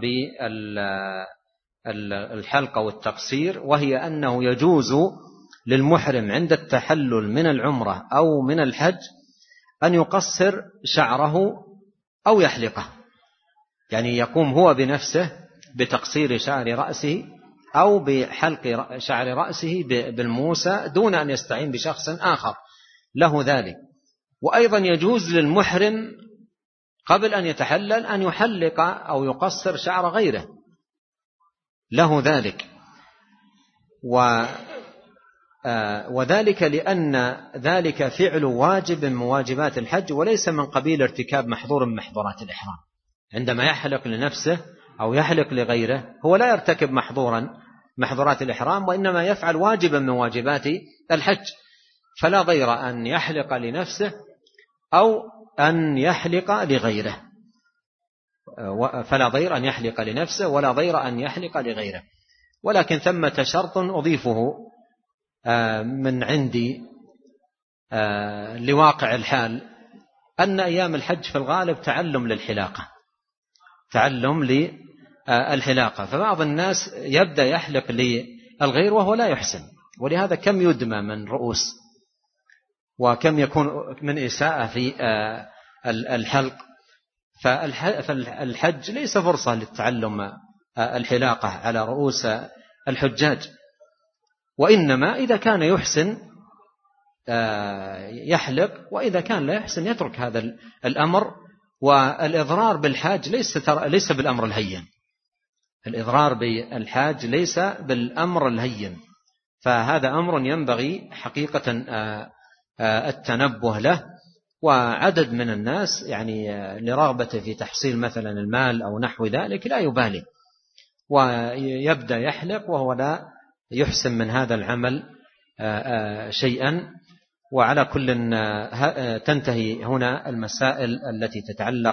بالحلق والتقصير، وهي أنه يجوز للمحرم عند التحلل من العمرة أو من الحج أن يقصر شعره أو يحلقه، يعني يقوم هو بنفسه بتقصير شعر رأسه أو بحلق شعر رأسه بالموسى دون أن يستعين بشخص آخر له ذلك. وأيضا يجوز للمحرم قبل أن يتحلل أن يحلق أو يقصر شعر غيره له ذلك، وذلك لأن ذلك فعل واجب من واجبات الحج، وليس من قبيل ارتكاب محظور من محظورات الإحرام. عندما يحلق لنفسه أو يحلق لغيره هو لا يرتكب محظورات الإحرام، وإنما يفعل واجبا من واجبات الحج، فلا ضير أن يحلق لنفسه أو أن يحلق لغيره، فلا ضير أن يحلق لنفسه ولا ضير أن يحلق لغيره. ولكن ثمة شرط أضيفه من عندي لواقع الحال، أن أيام الحج في الغالب تعلم للحلاقة، فبعض الناس يبدأ يحلق للغير وهو لا يحسن، ولهذا كم يدمى من رؤوس وكم يكون من إساءة في الحلق. فالحج ليس فرصة للتعلم الحلاقة على رؤوس الحجاج، وإنما إذا كان يحسن يحلق، وإذا كان لا يحسن يترك هذا الأمر. والإضرار بالحاج ليس بالأمر الهين، الإضرار بالحاج ليس بالأمر الهين، فهذا أمر ينبغي حقيقة التنبه له. وعدد من الناس يعني لرغبته في تحصيل مثلا المال أو نحو ذلك لا يبالي، ويبدأ يحلق وهو لا يحسن من هذا العمل شيئا. وعلى كل تنتهي هنا المسائل التي تتعلق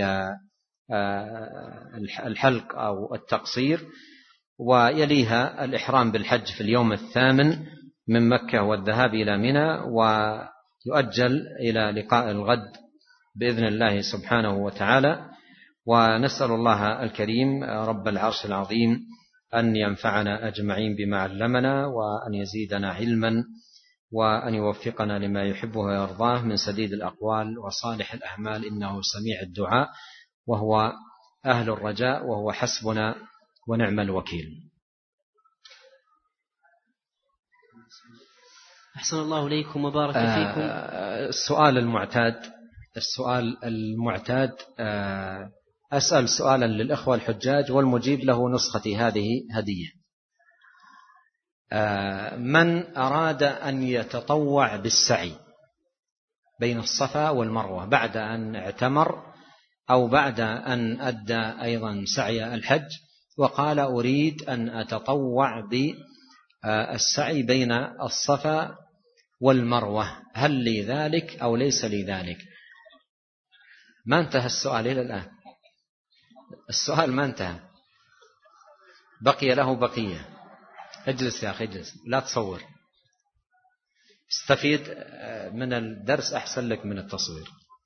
بالحلق أو التقصير، ويليها الإحرام بالحج في اليوم الثامن من مكة والذهاب إلى منى، ويؤجل إلى لقاء الغد بإذن الله سبحانه وتعالى. ونسأل الله الكريم رب العرش العظيم أن ينفعنا أجمعين بما علمنا، وأن يزيدنا علما، وأن يوفقنا لما يحبه ويرضاه من سديد الأقوال وصالح الأعمال، إنه سميع الدعاء وهو أهل الرجاء، وهو حسبنا ونعم الوكيل. أحسن الله إليكم وبارك فيكم. السؤال المعتاد أسأل سؤالا للإخوة الحجاج والمجيب له نسختي هذه هدية. من أراد أن يتطوع بالسعي بين الصفا والمروة بعد أن اعتمر أو بعد أن أدى أيضا سعي الحج وقال أريد أن أتطوع بالسعي بين الصفا والمروة، هل لي ذلك أو ليس لي ذلك؟ ما انتهى السؤال إلى الآن، السؤال ما انتهى، بقي له بقية. اجلس يا أخي اجلس، لا تصور، استفيد من الدرس أحسن لك من التصوير.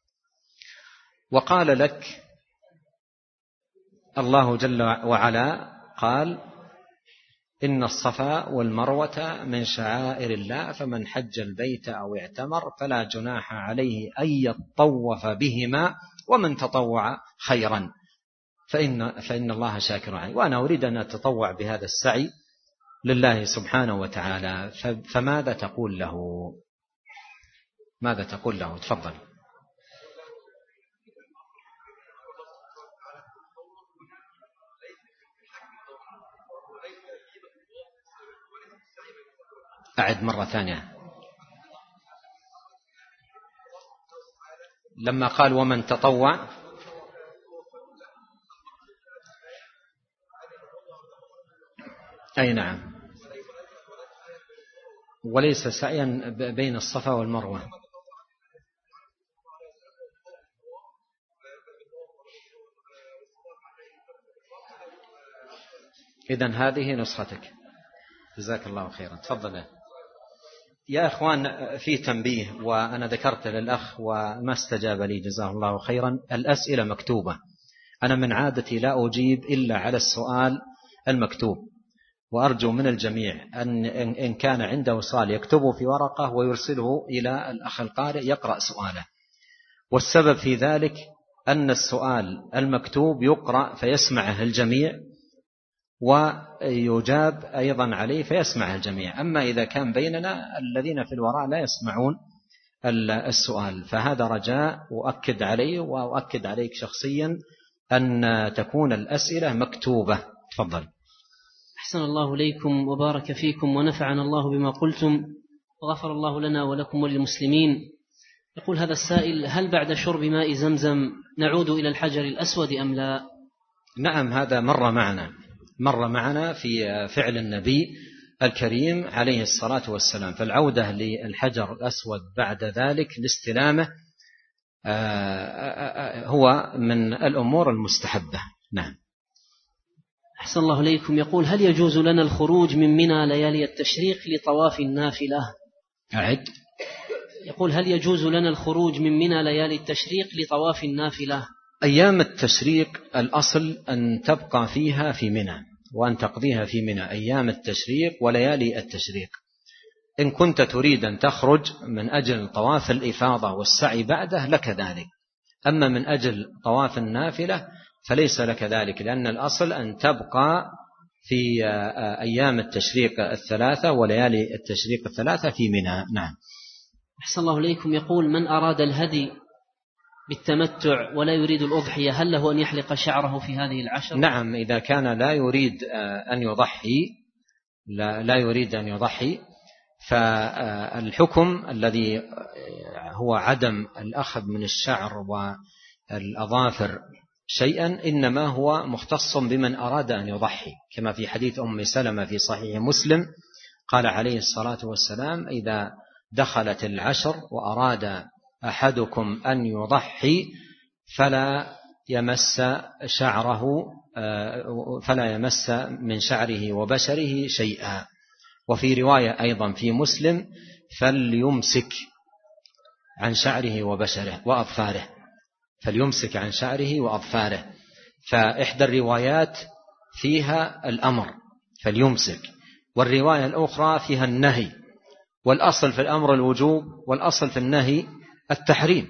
وقال لك الله جل وعلا قال إن الصفا والمروة من شعائر الله فمن حج البيت أو اعتمر فلا جناح عليه أن يطوف بهما ومن تطوع خيرا فإن الله شاكر عليه. وأنا أريد أن أتطوع بهذا السعي لله سبحانه وتعالى، فماذا تقول له؟ ماذا تقول له؟ تفضل. أعد مرة ثانية. لما قال ومن تطوع أي نعم، وليس سعيا بين الصفا والمروة. إذن هذه نسختك، جزاك الله خيرا. تفضل يا أخوان. في تنبيه وأنا ذكرت للأخ وما استجاب لي جزاه الله خيرا، الأسئلة مكتوبة، أنا من عادتي لا أجيب إلا على السؤال المكتوب، وأرجو من الجميع أن إن كان عنده سؤال يكتبه في ورقة ويرسله إلى الأخ القارئ يقرأ سؤاله. والسبب في ذلك أن السؤال المكتوب يقرأ فيسمعه الجميع ويجاب أيضا عليه فيسمعه الجميع، أما إذا كان بيننا الذين في الوراء لا يسمعون السؤال، فهذا رجاء أؤكد عليه وأؤكد عليك شخصيا أن تكون الأسئلة مكتوبة. تفضل. أحسن الله إليكم وبارك فيكم ونفعنا الله بما قلتم وغفر الله لنا ولكم وللمسلمين. يقول هذا السائل: هل بعد شرب ماء زمزم نعود إلى الحجر الأسود أم لا؟ نعم، هذا مر معنا في فعل النبي الكريم عليه الصلاة والسلام، فالعودة للحجر الأسود بعد ذلك لاستلامه هو من الأمور المستحبة. نعم. أحسن الله إليكم. يقول: هل يجوز لنا الخروج من منى ليالي التشريق لطواف النافلة؟ أعد. يقول: هل يجوز لنا الخروج من منى ليالي التشريق لطواف النافلة؟ أيام التشريق الأصل أن تبقى فيها في منى وأن تقضيها في منى أيام التشريق وليالي التشريق. إن كنت تريد أن تخرج من أجل طواف الإفاضة والسعي بعده لك ذلك، أما من أجل طواف النافلة فليس لك ذلك، لأن الأصل أن تبقى في أيام التشريق الثلاثة وليالي التشريق الثلاثة في منى. نعم. أحسن الله إليكم. يقول: من أراد الهدي بالتمتع ولا يريد الأضحية هل له أن يحلق شعره في هذه العشر؟ نعم، إذا كان لا يريد أن يضحي فالحكم الذي هو عدم الأخذ من الشعر والأظافر شيئا إنما هو مختص بمن أراد أن يضحي، كما في حديث أم سلمة في صحيح مسلم قال عليه الصلاة والسلام: إذا دخلت العشر وأراد أحدكم أن يضحي فلا يمس من شعره وبشره شيئا. وفي رواية أيضا في مسلم: فليمسك عن شعره وبشره وأظفاره، فليمسك عن شعره وأظفاره. فإحدى الروايات فيها الأمر فليمسك، والرواية الأخرى فيها النهي، والأصل في الأمر الوجوب والأصل في النهي التحريم،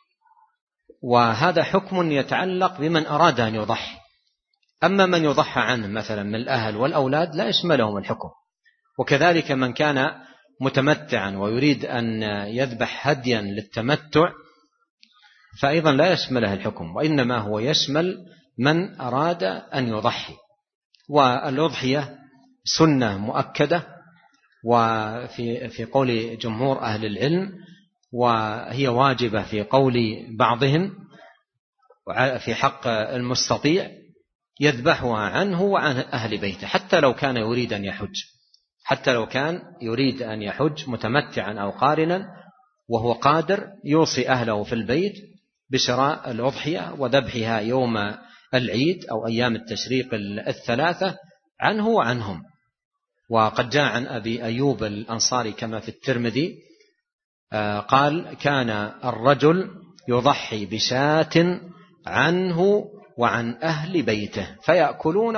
وهذا حكم يتعلق بمن أراد أن يضحي. أما من يضحى عنه مثلا من الأهل والأولاد لا يشملهم الحكم. وكذلك من كان متمتعا ويريد أن يذبح هديا للتمتع فأيضا لا يشمله الحكم، وإنما هو يشمل من أراد أن يضحي. والأضحية سنة مؤكدة وفي قول جمهور أهل العلم، وهي واجبة في قول بعضهم في حق المستطيع يذبحها عنه وعن أهل بيته، حتى لو كان يريد أن يحج، حتى لو كان يريد أن يحج متمتعا أو قارنا وهو قادر، يوصي أهله في البيت بشراء الأضحية وذبحها يوم العيد أو أيام التشريق الثلاثة عنه وعنهم. وقد جاء عن أبي أيوب الأنصاري كما في الترمذي قال: كان الرجل يضحي بشاة عنه وعن أهل بيته فيأكلون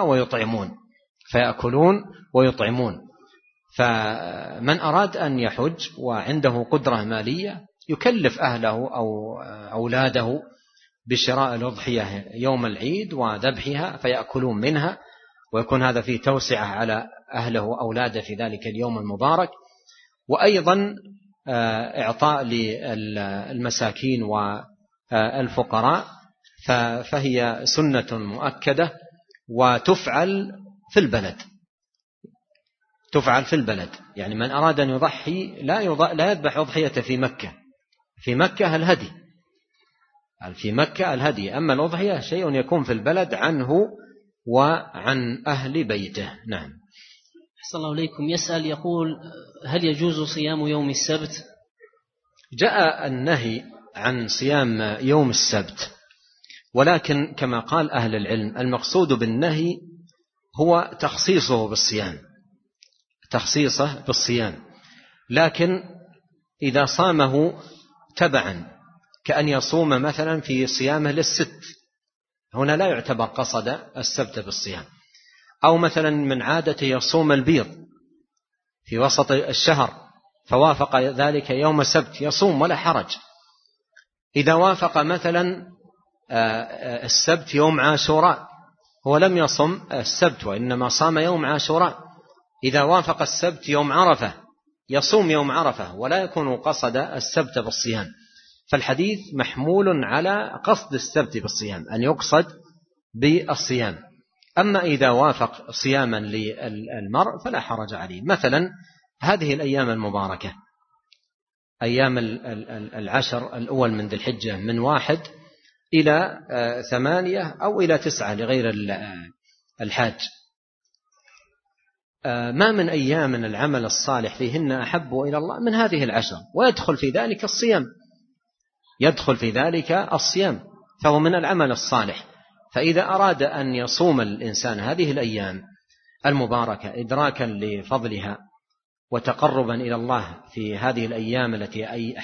ويطعمون. فمن أراد أن يحج وعنده قدرة مالية يكلف أهله أو أولاده بشراء الأضحية يوم العيد وذبحها فيأكلون منها، ويكون هذا فيه توسعة على أهله وأولاده في ذلك اليوم المبارك. وأيضا إعطاء للمساكين والفقراء، فهي سنة مؤكدة وتفعل في البلد. يعني من أراد أن يضحي لا يذبح أضحية في مكة الهدي، في مكة الهدي، أما الأضحية شيء يكون في البلد عنه وعن أهل بيته. نعم. أحسن الله إليكم. يسأل يقول: هل يجوز صيام يوم السبت؟ جاء النهي عن صيام يوم السبت، ولكن كما قال أهل العلم المقصود بالنهي هو تخصيصه بالصيام، لكن إذا صامه تبعا كأن يصوم مثلا في صيامه للست، هنا لا يعتبر قصد السبت بالصيام. أو مثلا من عادته يصوم البيض في وسط الشهر فوافق ذلك يوم السبت يصوم ولا حرج. إذا وافق مثلا السبت يوم عاشوراء، هو لم يصم السبت وإنما صام يوم عاشوراء، إذا وافق السبت يوم عرفة يصوم يوم عرفة ولا يكون قصد السبت بالصيام. فالحديث محمول على قصد السبت بالصيام، أن يقصد بالصيام. أما إذا وافق صياما للمرء فلا حرج عليه. مثلا هذه الأيام المباركة، أيام العشر الأول من ذي الحجة، من 1 إلى 8 أو إلى 9 لغير الحاج، ما من أيام العمل الصالح فيهن أحب إلى الله من هذه العشر، ويدخل في ذلك الصيام، فهو من العمل الصالح. فإذا أراد أن يصوم الإنسان هذه الأيام المباركة إدراكا لفضلها وتقربا إلى الله في هذه الأيام التي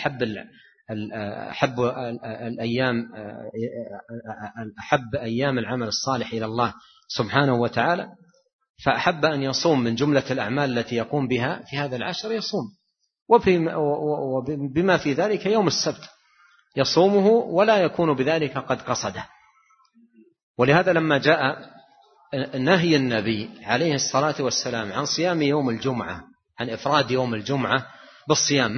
أحب أيام العمل الصالح إلى الله سبحانه وتعالى، فأحب أن يصوم من جملة الأعمال التي يقوم بها في هذا العشر يصوم، وبما في ذلك يوم السبت يصومه ولا يكون بذلك قد قصده. ولهذا لما جاء نهي النبي عليه الصلاة والسلام عن صيام يوم الجمعة، عن إفراد يوم الجمعة بالصيام،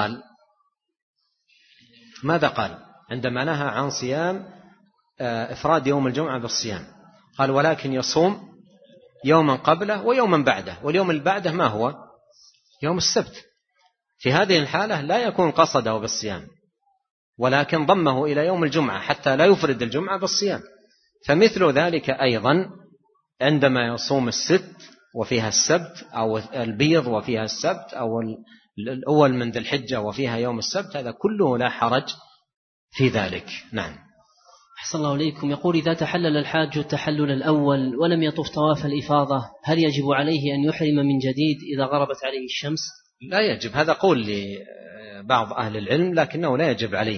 ماذا قال عندما نهى عن صيام إفراد يوم الجمعة بالصيام؟ قال: ولكن يصوم يوما قبله ويوما بعده، واليوم اللي بعده ما هو؟ يوم السبت. في هذه الحالة لا يكون قصده بالصيام، ولكن ضمه إلى يوم الجمعة حتى لا يفرد الجمعة بالصيام. فمثل ذلك أيضا عندما يصوم الست وفيها السبت، أو البيض وفيها السبت، أو الأول من ذي الحجة وفيها يوم السبت، هذا كله لا حرج في ذلك. نعم. أحسن الله إليكم. يقول: إذا تحلل الحاج التحلل الأول ولم يطف طواف الإفاضة، هل يجب عليه أن يحرم من جديد إذا غربت عليه الشمس؟ لا يجب، هذا قول لبعض أهل العلم، لكنه لا يجب عليه،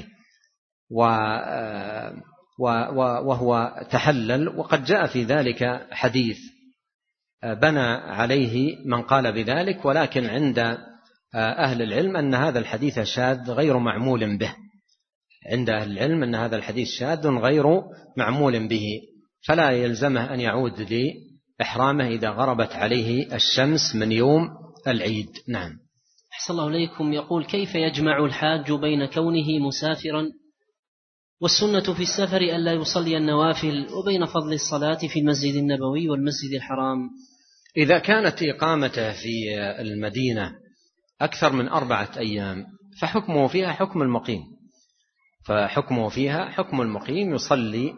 وهو تحلل. وقد جاء في ذلك حديث بنى عليه من قال بذلك، ولكن عند أهل العلم أن هذا الحديث شاذ غير معمول به، عند أهل العلم أن هذا الحديث شاذ غير معمول به، فلا يلزمه أن يعود لإحرامه إذا غربت عليه الشمس من يوم العيد. نعم. أحسن الله إليكم. يقول: كيف يجمع الحاج بين كونه مسافرا والسنة في السفر ألا يصلي النوافل وبين فضل الصلاة في المسجد النبوي والمسجد الحرام؟ إذا كانت إقامته في المدينة أكثر من 4 أيام فحكمه فيها حكم المقيم، يصلي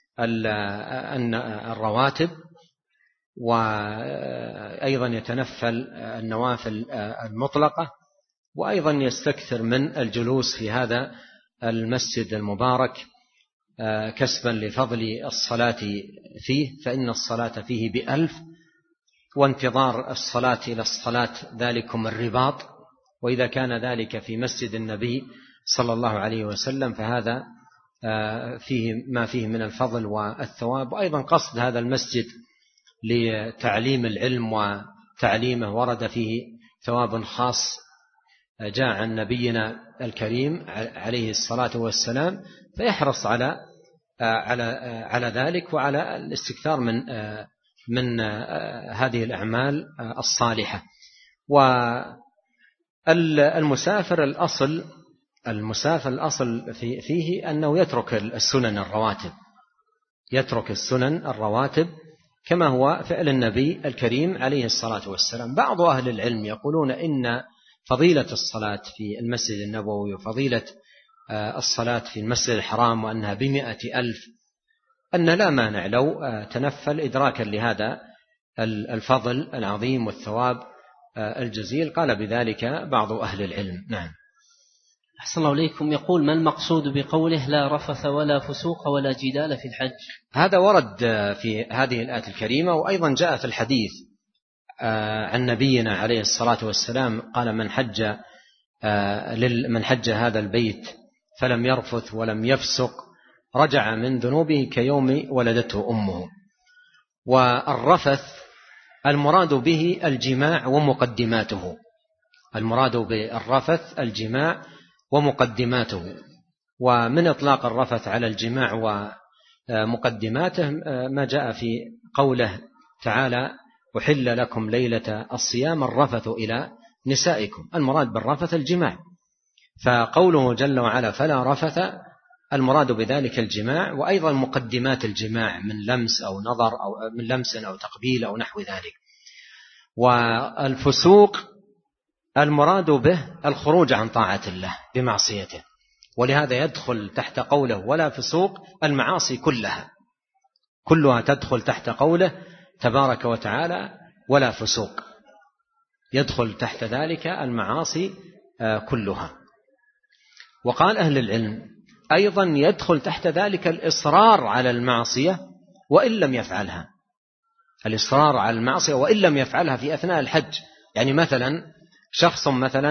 الرواتب وأيضا يتنفل النوافل المطلقة، وأيضا يستكثر من الجلوس في هذا المسجد المبارك كسبا لفضل الصلاة فيه، فإن الصلاة فيه ب1000، وانتظار الصلاة إلى الصلاة ذلكم الرباط، وإذا كان ذلك في مسجد النبي صلى الله عليه وسلم فهذا فيه ما فيه من الفضل والثواب. وأيضا قصد هذا المسجد لتعليم العلم وتعليمه ورد فيه ثواب خاص جاء عن نبينا الكريم عليه الصلاة والسلام، فيحرص على ذلك وعلى الاستكثار من هذه الأعمال الصالحة. والمسافر الأصل فيه أنه يترك السنن الرواتب كما هو فعل النبي الكريم عليه الصلاة والسلام. بعض أهل العلم يقولون إن فضيلة الصلاة في المسجد النبوي وفضيلة الصلاة في المسجد الحرام وأنها ب100,000 أن لا مانع لو تنفل إدراكا لهذا الفضل العظيم والثواب الجزيل. قال بذلك بعض أهل العلم. نعم. أحسن الله إليكم. يقول: ما المقصود بقوله لا رفث ولا فسوق ولا جدال في الحج؟ هذا ورد في هذه الآية الكريمة، وأيضا جاء في الحديث عن نبينا عليه الصلاة والسلام قال: من حج هذا البيت فلم يرفث ولم يفسق رجع من ذنوبه كيوم ولدته أمه. والرفث المراد به الجماع ومقدماته، المراد بالرفث الجماع ومقدماته. ومن إطلاق الرفث على الجماع ومقدماته ما جاء في قوله تعالى: أحل لكم ليلة الصيام الرفث إلى نسائكم. المراد بالرفث الجماع، فقوله جل وعلا فلا رفث المراد بذلك الجماع، وأيضا مقدمات الجماع من لمس أو نظر أو من لمس أو تقبيل أو نحو ذلك. والفسوق المراد به الخروج عن طاعة الله بمعصيته، ولهذا يدخل تحت قوله ولا فسوق المعاصي كلها تدخل تحت قوله تبارك وتعالى ولا فسوق، يدخل تحت ذلك المعاصي كلها. وقال أهل العلم أيضا يدخل تحت ذلك الإصرار على المعصية وإن لم يفعلها، الإصرار على المعصية وإن لم يفعلها في أثناء الحج. يعني مثلا شخص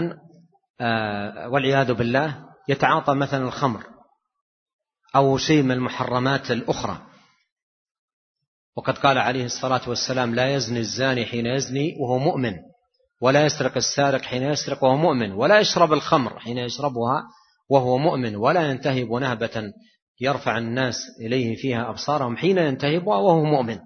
والعياذ بالله يتعاطى مثلا الخمر أو شيء من المحرمات الأخرى، وقد قال عليه الصلاة والسلام: لا يزني الزاني حين يزني وهو مؤمن، ولا يسرق السارق حين يسرق وهو مؤمن، ولا يشرب الخمر حين يشربها وهو مؤمن، ولا ينتهب نهبة يرفع الناس إليه فيها أبصارهم حين ينتهبها وهو مؤمن.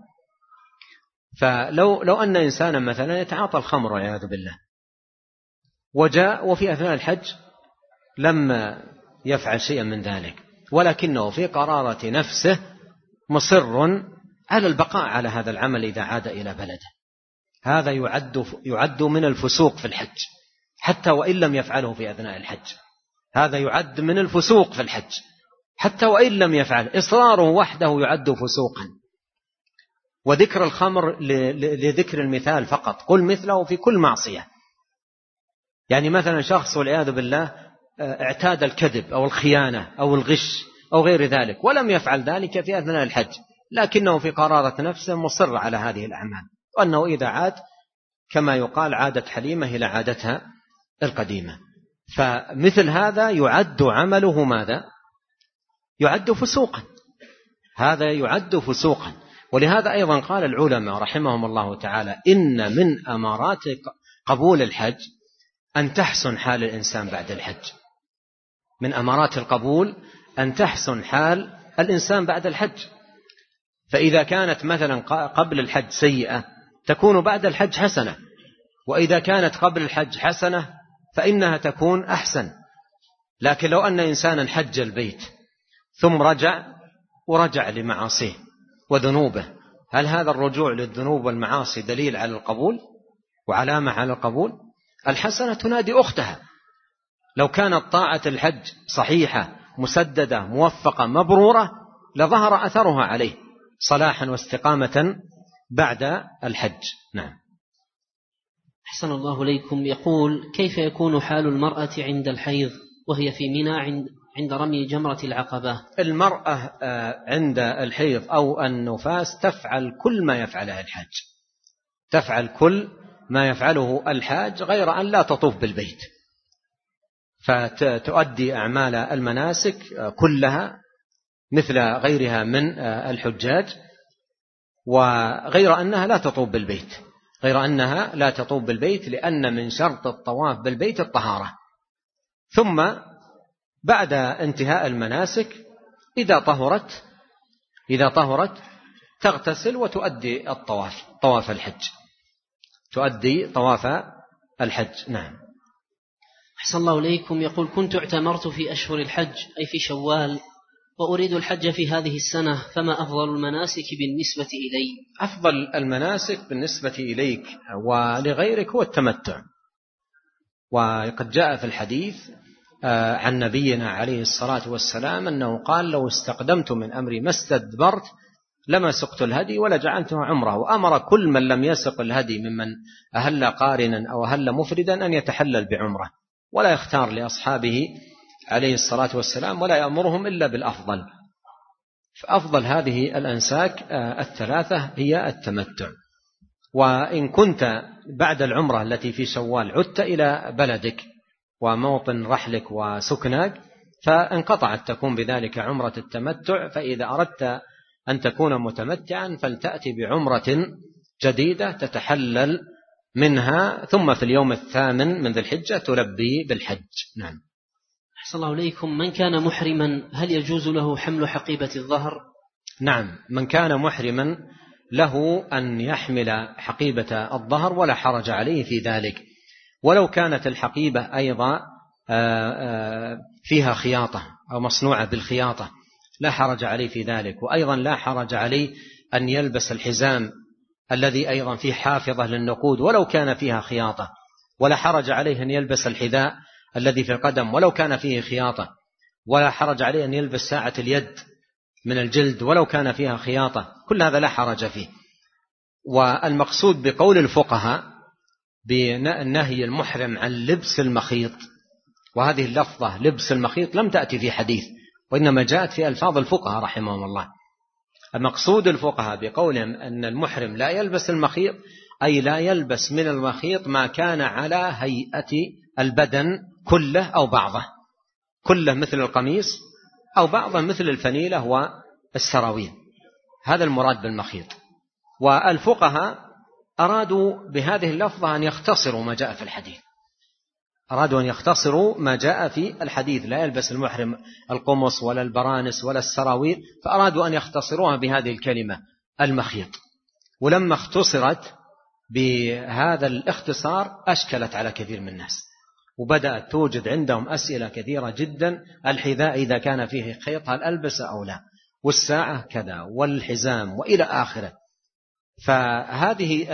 فلو أن إنسانا مثلا يتعاطى الخمر والعياذ بالله وجاء وفي أثناء الحج لم يفعل شيئا من ذلك، ولكنه في قرارة نفسه مصر على البقاء على هذا العمل إذا عاد إلى بلده، هذا يعد من الفسوق في الحج حتى وإن لم يفعله في أثناء الحج. هذا يعد من الفسوق في الحج حتى وإن لم يفعل، إصراره وحده يعد فسوقا. وذكر الخمر لذكر المثال فقط، قل مثله في كل معصية. يعني مثلا شخص والعياذ بالله اعتاد الكذب أو الخيانة أو الغش أو غير ذلك ولم يفعل ذلك في أثناء الحج، لكنه في قرارة نفسه مصر على هذه الأعمال، وأنه إذا عاد كما يقال عادت حليمة إلى عادتها القديمة. فمثل هذا يعد عمله ماذا؟ يعد فسوقا، هذا يعد فسوقا. ولهذا أيضا قال العلماء رحمهم الله تعالى: إن من أمارات قبول الحج أن تحسن حال الإنسان بعد الحج. من أمارات القبول أن تحسن حال الإنسان بعد الحج. فإذا كانت مثلا قبل الحج سيئة تكون بعد الحج حسنة، وإذا كانت قبل الحج حسنة فإنها تكون أحسن. لكن لو أن إنسانا حج البيت ثم ورجع لمعاصيه وذنوبه، هل هذا الرجوع للذنوب والمعاصي دليل على القبول وعلامة على القبول؟ الحسنة تنادي أختها. لو كانت طاعة الحج صحيحة مسددة موفقة مبرورة لظهر أثرها عليه صلاحا واستقامة بعد الحج. نعم. أحسن الله إليكم. يقول: كيف يكون حال المرأة عند الحيض وهي في منى عند رمي جمرة العقبة؟ المرأة عند الحيض أو النفاس تفعل كل ما يفعله الحاج، تفعل كل ما يفعله الحاج غير أن لا تطوف بالبيت، فتؤدي أعمال المناسك كلها مثل غيرها من الحجاج، وغير أنها لا تطوف بالبيت، غير أنها لا تطوف بالبيت لأن من شرط الطواف بالبيت الطهارة. ثم بعد انتهاء المناسك إذا طهرت تغتسل وتؤدي طواف الحج، تؤدي طواف الحج. نعم. أحسن الله إليكم. يقول: كنت اعتمرت في أشهر الحج أي في شوال، وأريد الحج في هذه السنة، فما أفضل المناسك بالنسبة إلي؟ أفضل المناسك بالنسبة إليك ولغيرك هو التمتع. وقد جاء في الحديث عن نبينا عليه الصلاة والسلام أنه قال: لو استقدمت من أمري ما استدبرت لما سقت الهدي ولا جعلته عمره. وأمر كل من لم يسق الهدي ممن أهل قارنا أو أهل مفردا أن يتحلل بعمره، ولا يختار لأصحابه عليه الصلاة والسلام ولا يأمرهم إلا بالأفضل. فأفضل هذه الأنساك الثلاثة هي التمتع. وإن كنت بعد العمرة التي في شوال عدت إلى بلدك وموطن رحلك وسكنك فانقطعت تكون بذلك عمرة التمتع. فإذا أردت أن تكون متمتعا فلتأتي بعمرة جديدة تتحلل منها، ثم في اليوم 8 من ذي الحجة تلبي بالحج. نعم. أحسن الله إليكم. من كان محرما هل يجوز له حمل حقيبة الظهر؟ نعم، من كان محرما له أن يحمل حقيبة الظهر ولا حرج عليه في ذلك، ولو كانت الحقيبة أيضا فيها خياطة أو مصنوعة بالخياطة لا حرج عليه في ذلك. وأيضا لا حرج عليه أن يلبس الحزام الذي أيضا فيه حافظة للنقود ولو كان فيها خياطة، ولا حرج عليه أن يلبس الحذاء الذي في القدم ولو كان فيه خياطة، ولا حرج عليه أن يلبس ساعة اليد من الجلد ولو كان فيها خياطة، كل هذا لا حرج فيه. والمقصود بقول الفقهاء بنهي المحرم عن لبس المخيط، وهذه اللفظة لبس المخيط لم تأتي في حديث وإنما جاءت في ألفاظ الفقهاء رحمهم الله. المقصود الفقهاء بقولهم أن المحرم لا يلبس المخيط أي لا يلبس من المخيط ما كان على هيئة البدن كله أو بعضه، كله مثل القميص أو بعضه مثل الفنيلة والسراويل، هذا المراد بالمخيط. والفقهاء أرادوا بهذه اللفظة أن يختصروا ما جاء في الحديث، أرادوا أن يختصروا ما جاء في الحديث: لا يلبس المحرم القمص ولا البرانس ولا السراويل، فأرادوا أن يختصروها بهذه الكلمة المخيط. ولما اختصرت بهذا الاختصار أشكلت على كثير من الناس، وبدأت توجد عندهم أسئلة كثيرة جدا: الحذاء إذا كان فيه خيط هل ألبسه أو لا، والساعة كذا، والحزام، وإلى آخره. فهذه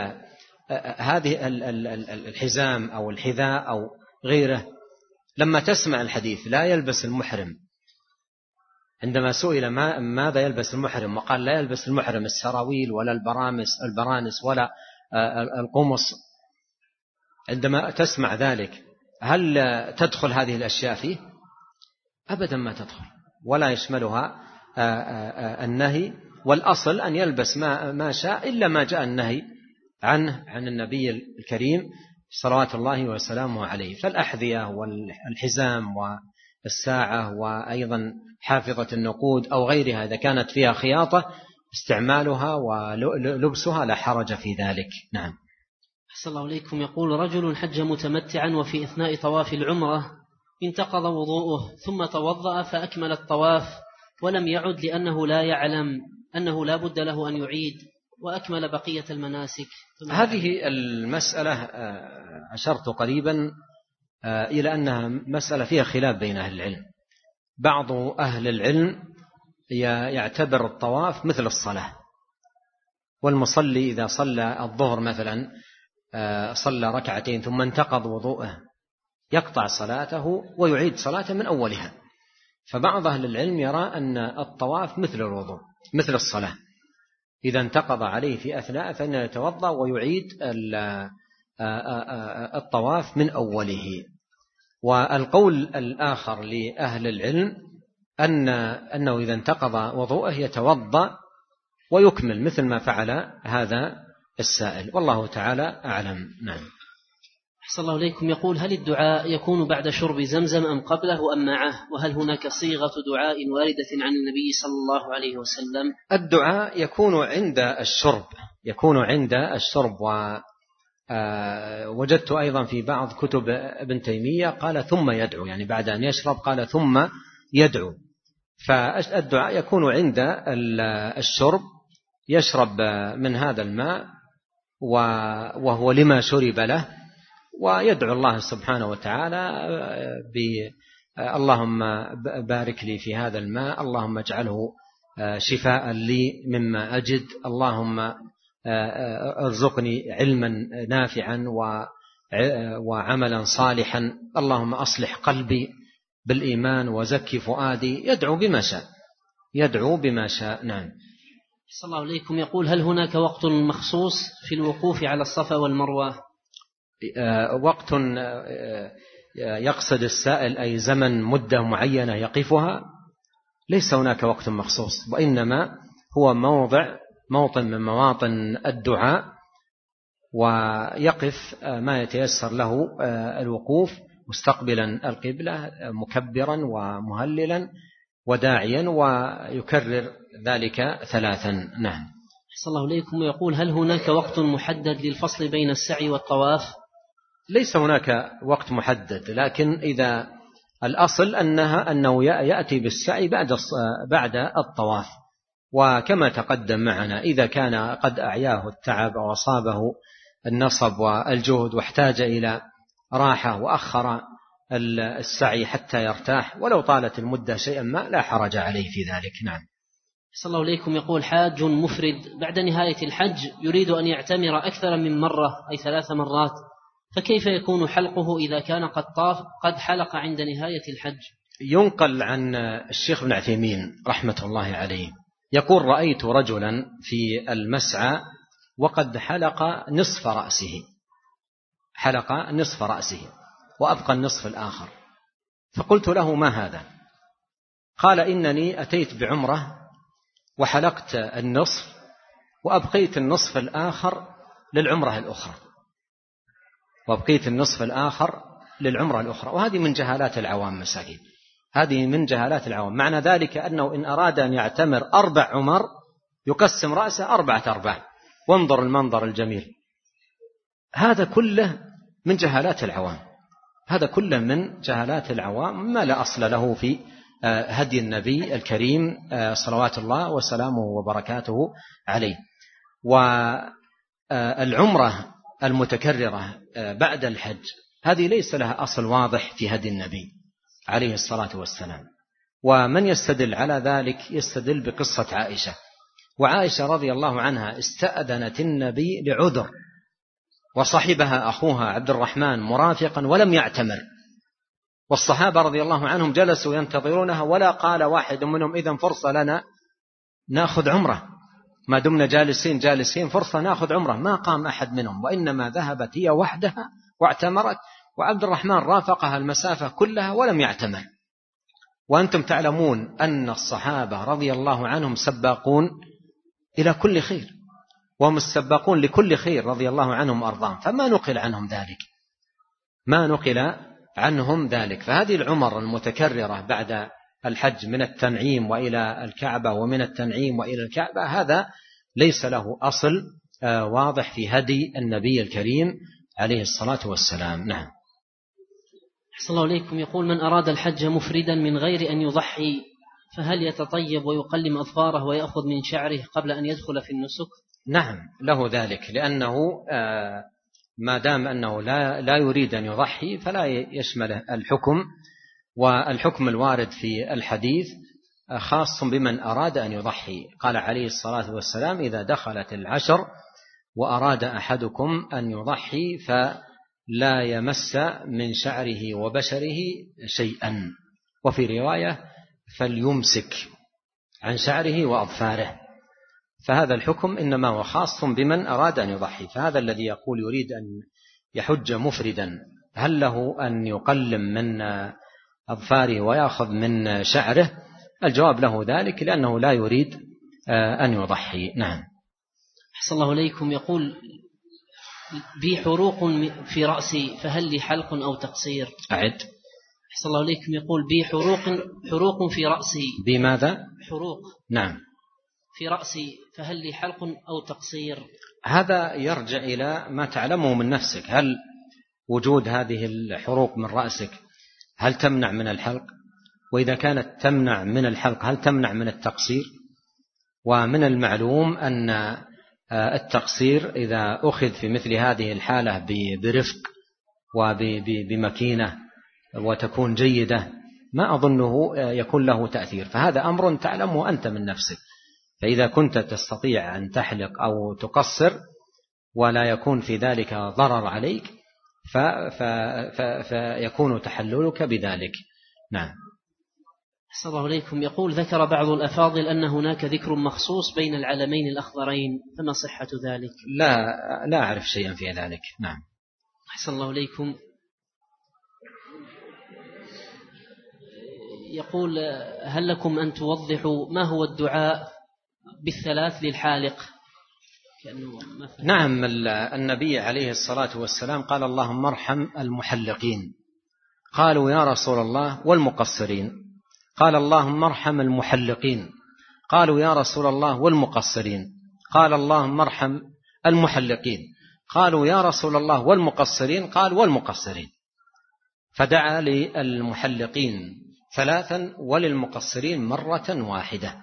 الحزام أو الحذاء أو غيره لما تسمع الحديث لا يلبس المحرم، عندما سئل ماذا يلبس المحرم وقال لا يلبس المحرم السراويل ولا البرانس ولا القمص، عندما تسمع ذلك هل تدخل هذه الأشياء فيه؟ أبدا ما تدخل، ولا يشملها النهي. والأصل أن يلبس ما شاء إلا ما جاء النهي عن النبي الكريم صلوات الله وسلامه عليه. فالأحذية والحزام والساعة وأيضا حافظة النقود أو غيرها إذا كانت فيها خياطة استعمالها ولبسها لا حرج في ذلك. نعم. أحسن الله إليكم. يقول: رجل حج متمتعا وفي إثناء طواف العمرة انتقض وضوءه ثم توضأ فأكمل الطواف ولم يعد لأنه لا يعلم أنه لا بد له أن يعيد وأكمل بقية المناسك. هذه المسألة أشرت قريبا إلى أنها مسألة فيها خلاف بين أهل العلم. بعض أهل العلم يعتبر الطواف مثل الصلاة، والمصلي إذا صلى الظهر مثلا صلى ركعتين ثم انتقض وضوءه يقطع صلاته ويعيد صلاته من أولها. فبعض أهل العلم يرى أن الطواف مثل الوضوء مثل الصلاة، إذا انتقض عليه في أثناء فإنه يتوضأ ويعيد الطواف من أوله. والقول الآخر لأهل العلم أنه إذا انتقض وضوءه يتوضأ ويكمل مثل ما فعل هذا السائل، والله تعالى أعلم. نعم. أحسن الله إليكم. يقول: هل الدعاء يكون بعد شرب زمزم أم قبله أم معه؟ وهل هناك صيغة دعاء واردة عن النبي صلى الله عليه وسلم؟ الدعاء يكون عند الشرب، ووجدت أيضا في بعض كتب ابن تيمية قال ثم يدعو، يعني بعد أن يشرب قال ثم يدعو. فالدعاء يكون عند الشرب، يشرب من هذا الماء وهو لما شرب له، ويدعو الله سبحانه وتعالى اللهم بارك لي في هذا الماء، اللهم اجعله شفاء لي مما أجد، اللهم ارزقني علما نافعا وعملا صالحا، اللهم أصلح قلبي بالإيمان وزكي فؤادي. يدعو بما شاء. نعم. صلى الله عليكم. يقول: هل هناك وقت مخصوص في الوقوف على الصفا والمروة؟ وقت يقصد السائل أي زمن مدة معينة يقفها؟ ليس هناك وقت مخصوص، وإنما هو موطن من مواطن الدعاء، ويقف ما يتيسر له الوقوف مستقبلا القبلة مكبرا ومهللا وداعيا، ويكرر ذلك 3. نعم. صلى الله عليكم. يقول: هل هناك وقت محدد للفصل بين السعي والطواف؟ ليس هناك وقت محدد، لكن إذا الأصل أنه يأتي بالسعي بعد الطواف، وكما تقدم معنا إذا كان قد أعياه التعب أو أصابه النصب والجهد واحتاج إلى راحة وأخر السعي حتى يرتاح، ولو طالت المدة شيئا ما لا حرج عليه في ذلك. نعم. صلى الله عليكم. يقول: حاج مفرد بعد نهاية الحج يريد أن يعتمر أكثر من مرة أي 3 مرات، فكيف يكون حلقه إذا كان قد حلق عند نهاية الحج؟ ينقل عن الشيخ ابن عثيمين رحمة الله عليه يقول: رأيت رجلا في المسعى وقد حلق نصف رأسه وأبقى النصف الآخر، فقلت له: ما هذا؟ قال: إنني أتيت بعمرة وحلقت النصف وأبقيت النصف الآخر للعمرة الأخرى. وهذه من جهالات العوام مساكين، هذه من جهالات العوام. معنى ذلك أنه إن أراد أن يعتمر 4 عمر يقسم رأسه 4 أرباع، وانظر المنظر الجميل. هذا كله من جهالات العوام، ما لا أصل له في هدي النبي الكريم صلوات الله وسلامه وبركاته عليه. والعمرة المتكررة بعد الحج هذه ليس لها أصل واضح في هدي النبي عليه الصلاة والسلام. ومن يستدل على ذلك يستدل بقصة عائشة، وعائشة رضي الله عنها استأذنت النبي لعذر، وصحبها أخوها عبد الرحمن مرافقا ولم يعتمر، والصحابة رضي الله عنهم جلسوا ينتظرونها، ولا قال واحد منهم: إذن فرصة لنا نأخذ عمرة، ما دمنا جالسين فرصة نأخذ عمرة. ما قام أحد منهم، وإنما ذهبت هي وحدها واعتمرت، وعبد الرحمن رافقها المسافة كلها ولم يعتمر. وأنتم تعلمون أن الصحابة رضي الله عنهم سباقون إلى كل خير، وهم السباقون لكل خير رضي الله عنهم أرضاهم، فما نقل عنهم ذلك. فهذه العمر المتكررة بعد الحج من التنعيم وإلى الكعبة ومن التنعيم وإلى الكعبة هذا ليس له أصل واضح في هدي النبي الكريم عليه الصلاة والسلام. نعم. أحسن الله عليكم. يقول: من أراد الحج مفردا من غير أن يضحي فهل يتطيب ويقلم أظفاره ويأخذ من شعره قبل أن يدخل في النسك؟ نعم له ذلك، لأنه ما دام أنه لا يريد أن يضحي فلا يشمله الحكم. والحكم الوارد في الحديث خاص بمن أراد أن يضحي. قال عليه الصلاة والسلام: إذا دخلت العشر وأراد أحدكم أن يضحي فلا يمس من شعره وبشره شيئا، وفي رواية: فليمسك عن شعره وأظفاره. فهذا الحكم إنما هو خاص بمن أراد أن يضحي. فهذا الذي يقول يريد أن يحج مفردا، هل له أن يقلم من أظفاره ويأخذ من شعره؟ الجواب له ذلك، لأنه لا يريد أن يضحي. نعم. أحسن الله إليكم. يقول: بي حروق في رأسي فهل لي حلق أو تقصير؟ أعد. أحسن الله إليكم. يقول: بي حروق في رأسي. بماذا؟ حروق. نعم. في رأسي فهل لي حلق أو تقصير؟ هذا يرجع إلى ما تعلمه من نفسك. هل وجود هذه الحروق من رأسك هل تمنع من الحلق؟ وإذا كانت تمنع من الحلق هل تمنع من التقصير؟ ومن المعلوم أن التقصير إذا أخذ في مثل هذه الحالة برفق وبمكينة وتكون جيدة ما أظنه يكون له تأثير. فهذا أمر تعلمه أنت من نفسك. فإذا كنت تستطيع أن تحلق أو تقصر ولا يكون في ذلك ضرر عليك فيكون تحللك بذلك. نعم. أحسن الله إليكم. يقول: ذكر بعض الأفاضل أن هناك ذكر مخصوص بين العلمين الأخضرين، فما صحة ذلك؟ لا أعرف شيئا في ذلك. نعم. أحسن الله إليكم. يقول: هل لكم أن توضحوا ما هو الدعاء بالثلاث للحالق؟ نعم. النبي عليه الصلاة والسلام قال: اللهم ارحم المحلقين. قالوا: يا رسول الله والمقصرين؟ قال: اللهم ارحم المحلقين. قالوا: يا رسول الله والمقصرين؟ قال: اللهم ارحم المحلقين. قالوا: يا رسول الله والمقصرين؟ قال: والمقصرين. فدعا للمحلقين ثلاثا وللمقصرين مرة واحدة.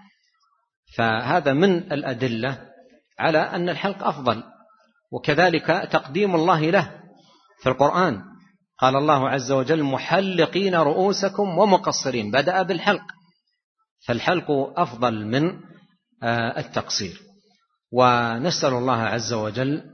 فهذا من الأدلة على أن الحلق أفضل، وكذلك تقديم الله له في القرآن. قال الله عز وجل: محلقين رؤوسكم ومقصرين، بدأ بالحلق. فالحلق أفضل من التقصير. ونسأل الله عز وجل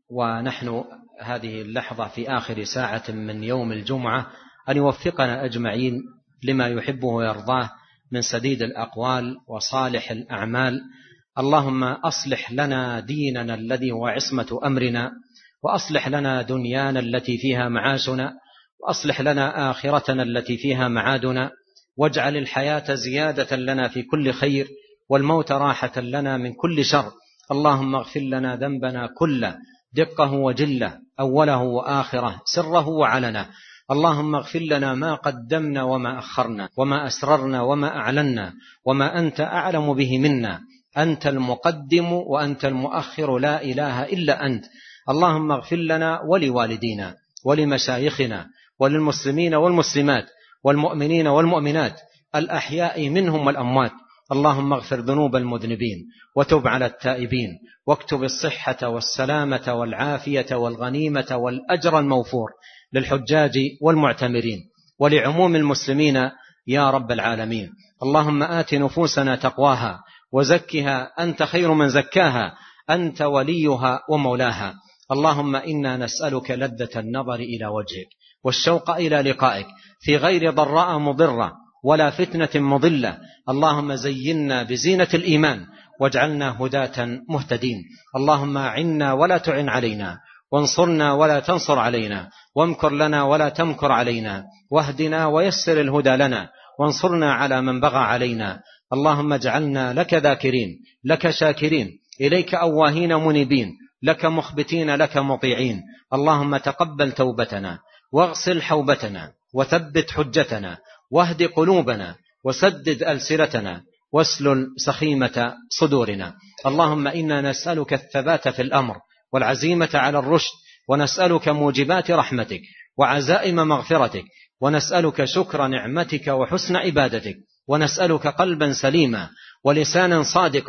ونحن هذه اللحظة في آخر ساعة من يوم الجمعة أن يوفقنا أجمعين لما يحبه ويرضاه من سديد الأقوال وصالح الأعمال. اللهم أصلح لنا ديننا الذي هو عصمة أمرنا، وأصلح لنا دنيانا التي فيها معاشنا، وأصلح لنا آخرتنا التي فيها معادنا، واجعل الحياة زيادة لنا في كل خير، والموت راحة لنا من كل شر. اللهم اغفر لنا ذنبنا كله، دقه وجله، أوله وآخره، سره وعلنه. اللهم اغفر لنا ما قدمنا وما أخرنا، وما أسررنا وما أعلنا، وما أنت أعلم به منا. أنت المقدم وأنت المؤخر، لا إله إلا أنت. اللهم اغفر لنا ولوالدينا ولمشايخنا وللمسلمين والمسلمات والمؤمنين والمؤمنات الأحياء منهم والأموات. اللهم اغفر ذنوب المذنبين وتب على التائبين، واكتب الصحة والسلامة والعافية والغنيمة والأجر الموفور للحجاج والمعتمرين ولعموم المسلمين يا رب العالمين. اللهم آت نفوسنا تقواها وزكها، أنت خير من زكاها، أنت وليها ومولاها. اللهم إنا نسألك لذة النظر إلى وجهك والشوق إلى لقائك في غير ضراء مضرة ولا فتنة مضلة. اللهم زينا بزينة الإيمان واجعلنا هداة مهتدين. اللهم أعنا ولا تعن علينا، وانصرنا ولا تنصر علينا، وامكر لنا ولا تمكر علينا، واهدنا ويسر الهدى لنا، وانصرنا على من بغى علينا. اللهم اجعلنا لك ذاكرين، لك شاكرين، إليك أواهين منيبين، لك مخبتين، لك مطيعين. اللهم تقبل توبتنا، واغسل حوبتنا، وثبت حجتنا، واهد قلوبنا، وسدد ألسنتنا، واسلل سخيمة صدورنا. اللهم إنا نسألك الثبات في الأمر والعزيمة على الرشد، ونسألك موجبات رحمتك وعزائم مغفرتك، ونسألك شكر نعمتك وحسن عبادتك، ونسألك قلبا سليما ولسانا صادقا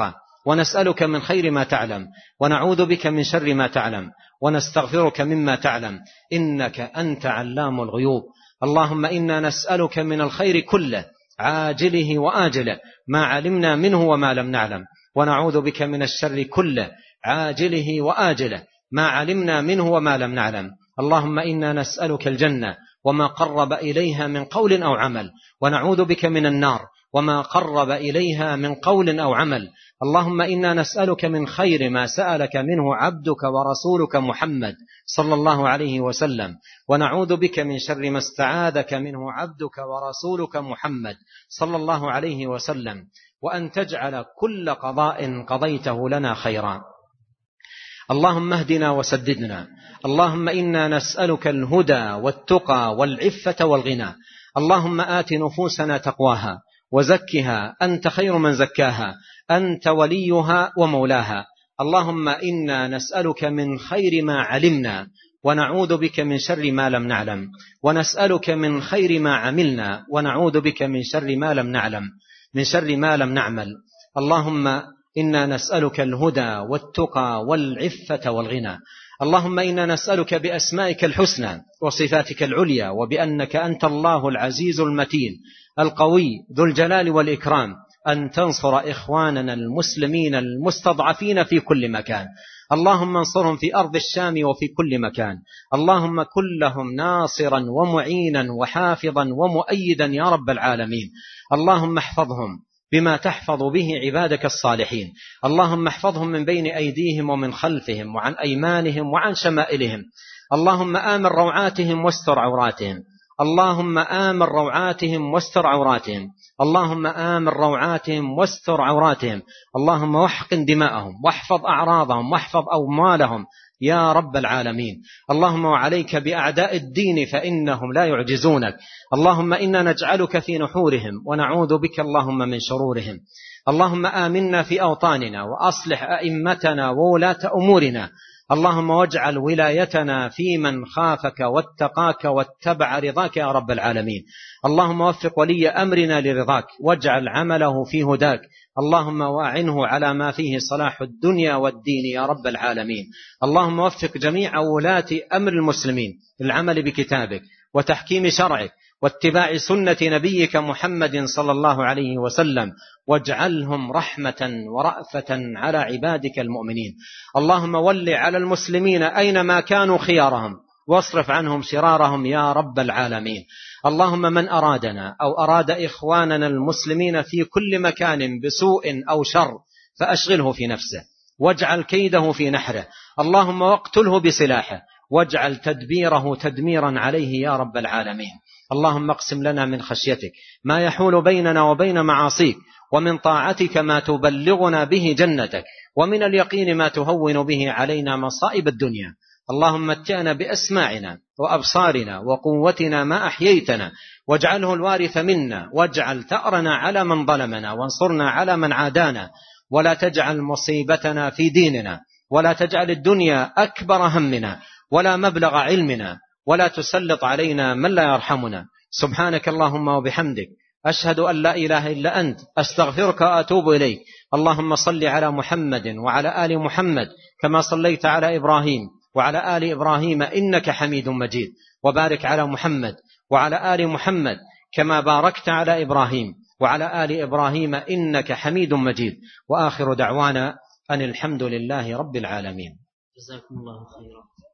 ونسألك من خير ما تعلم، ونعوذ بك من شر ما تعلم، ونستغفرك مما تعلم، إنك أنت علام الغيوب. اللهم إنا نسألك من الخير كله عاجله وآجله ما علمنا منه وما لم نعلم، ونعوذ بك من الشر كله عاجله وآجله ما علمنا منه وما لم نعلم. اللهم إنا نسألك الجنة وما قرب إليها من قول أو عمل، ونعوذ بك من النار وما قرب إليها من قول أو عمل. اللهم إنا نسألك من خير ما سألك منه عبدك ورسولك محمد صلى الله عليه وسلم، ونعوذ بك من شر ما استعاذك منه عبدك ورسولك محمد صلى الله عليه وسلم، وأن تجعل كل قضاء قضيته لنا خيرا. اللهم اهدنا وسددنا. اللهم إنا نسألك الهدى والتقى والعفة والغنى. اللهم آت نفوسنا تقواها وزكها، أنت خير من زكاها، أنت وليها ومولاها. اللهم إنا نسألك من خير ما علمنا، ونعوذ بك من شر ما لم نعلم، ونسألك من خير ما عملنا، ونعوذ بك من شر ما لم نعلم، من شر ما لم نعمل. اللهم إنا نسألك الهدى والتقى والعفة والغنى. اللهم إنا نسألك بأسمائك الحسنى وصفاتك العليا، وبأنك أنت الله العزيز المتين القوي ذو الجلال والإكرام، أن تنصر إخواننا المسلمين المستضعفين في كل مكان. اللهم انصرهم في أرض الشام وفي كل مكان. اللهم كن لهم ناصرا ومعينا وحافظا ومؤيدا يا رب العالمين. اللهم احفظهم بما تحفظ به عبادك الصالحين. اللهم احفظهم من بين أيديهم ومن خلفهم وعن أيمانهم وعن شمائلهم. اللهم آمن روعاتهم واستر عوراتهم. اللهم آمن روعاتهم واستر عوراتهم. اللهم آمن روعاتهم واستر عوراتهم. اللهم واحقن دماءهم واحفظ أعراضهم واحفظ أموالهم يا رب العالمين. اللهم وعليك بأعداء الدين فإنهم لا يعجزونك. اللهم إنا نجعلك في نحورهم ونعوذ بك اللهم من شرورهم. اللهم آمنا في أوطاننا وأصلح أئمتنا وولاة أمورنا. اللهم واجعل ولايتنا في من خافك واتقاك واتبع رضاك يا رب العالمين. اللهم وفق ولي أمرنا لرضاك واجعل عمله في هداك. اللهم واعنه على ما فيه صلاح الدنيا والدين يا رب العالمين. اللهم وفق جميع ولاة أمر المسلمين للعمل بكتابك وتحكيم شرعك واتباع سنة نبيك محمد صلى الله عليه وسلم، واجعلهم رحمة ورأفة على عبادك المؤمنين. اللهم ول على المسلمين أينما كانوا خيارهم واصرف عنهم شرارهم يا رب العالمين. اللهم من أرادنا أو أراد إخواننا المسلمين في كل مكان بسوء أو شر فأشغله في نفسه واجعل كيده في نحره. اللهم واقتله بسلاحه واجعل تدبيره تدميرا عليه يا رب العالمين. اللهم اقسم لنا من خشيتك ما يحول بيننا وبين معاصيك، ومن طاعتك ما تبلغنا به جنتك، ومن اليقين ما تهون به علينا مصائب الدنيا. اللهم متعنا بأسماعنا وأبصارنا وقوتنا ما أحييتنا، واجعله الوارث منا، واجعل ثأرنا على من ظلمنا، وانصرنا على من عادانا، ولا تجعل مصيبتنا في ديننا، ولا تجعل الدنيا أكبر همنا ولا مبلغ علمنا، ولا تسلط علينا من لا يرحمنا. سبحانك اللهم وبحمدك، أشهد أن لا إله إلا أنت، أستغفرك وأتوب إليك. اللهم صل على محمد وعلى آل محمد كما صليت على إبراهيم وعلى آل إبراهيم إنك حميد مجيد، وبارك على محمد وعلى آل محمد كما باركت على إبراهيم وعلى آل إبراهيم إنك حميد مجيد. وآخر دعوانا أن الحمد لله رب العالمين. جزاكم الله خيرا.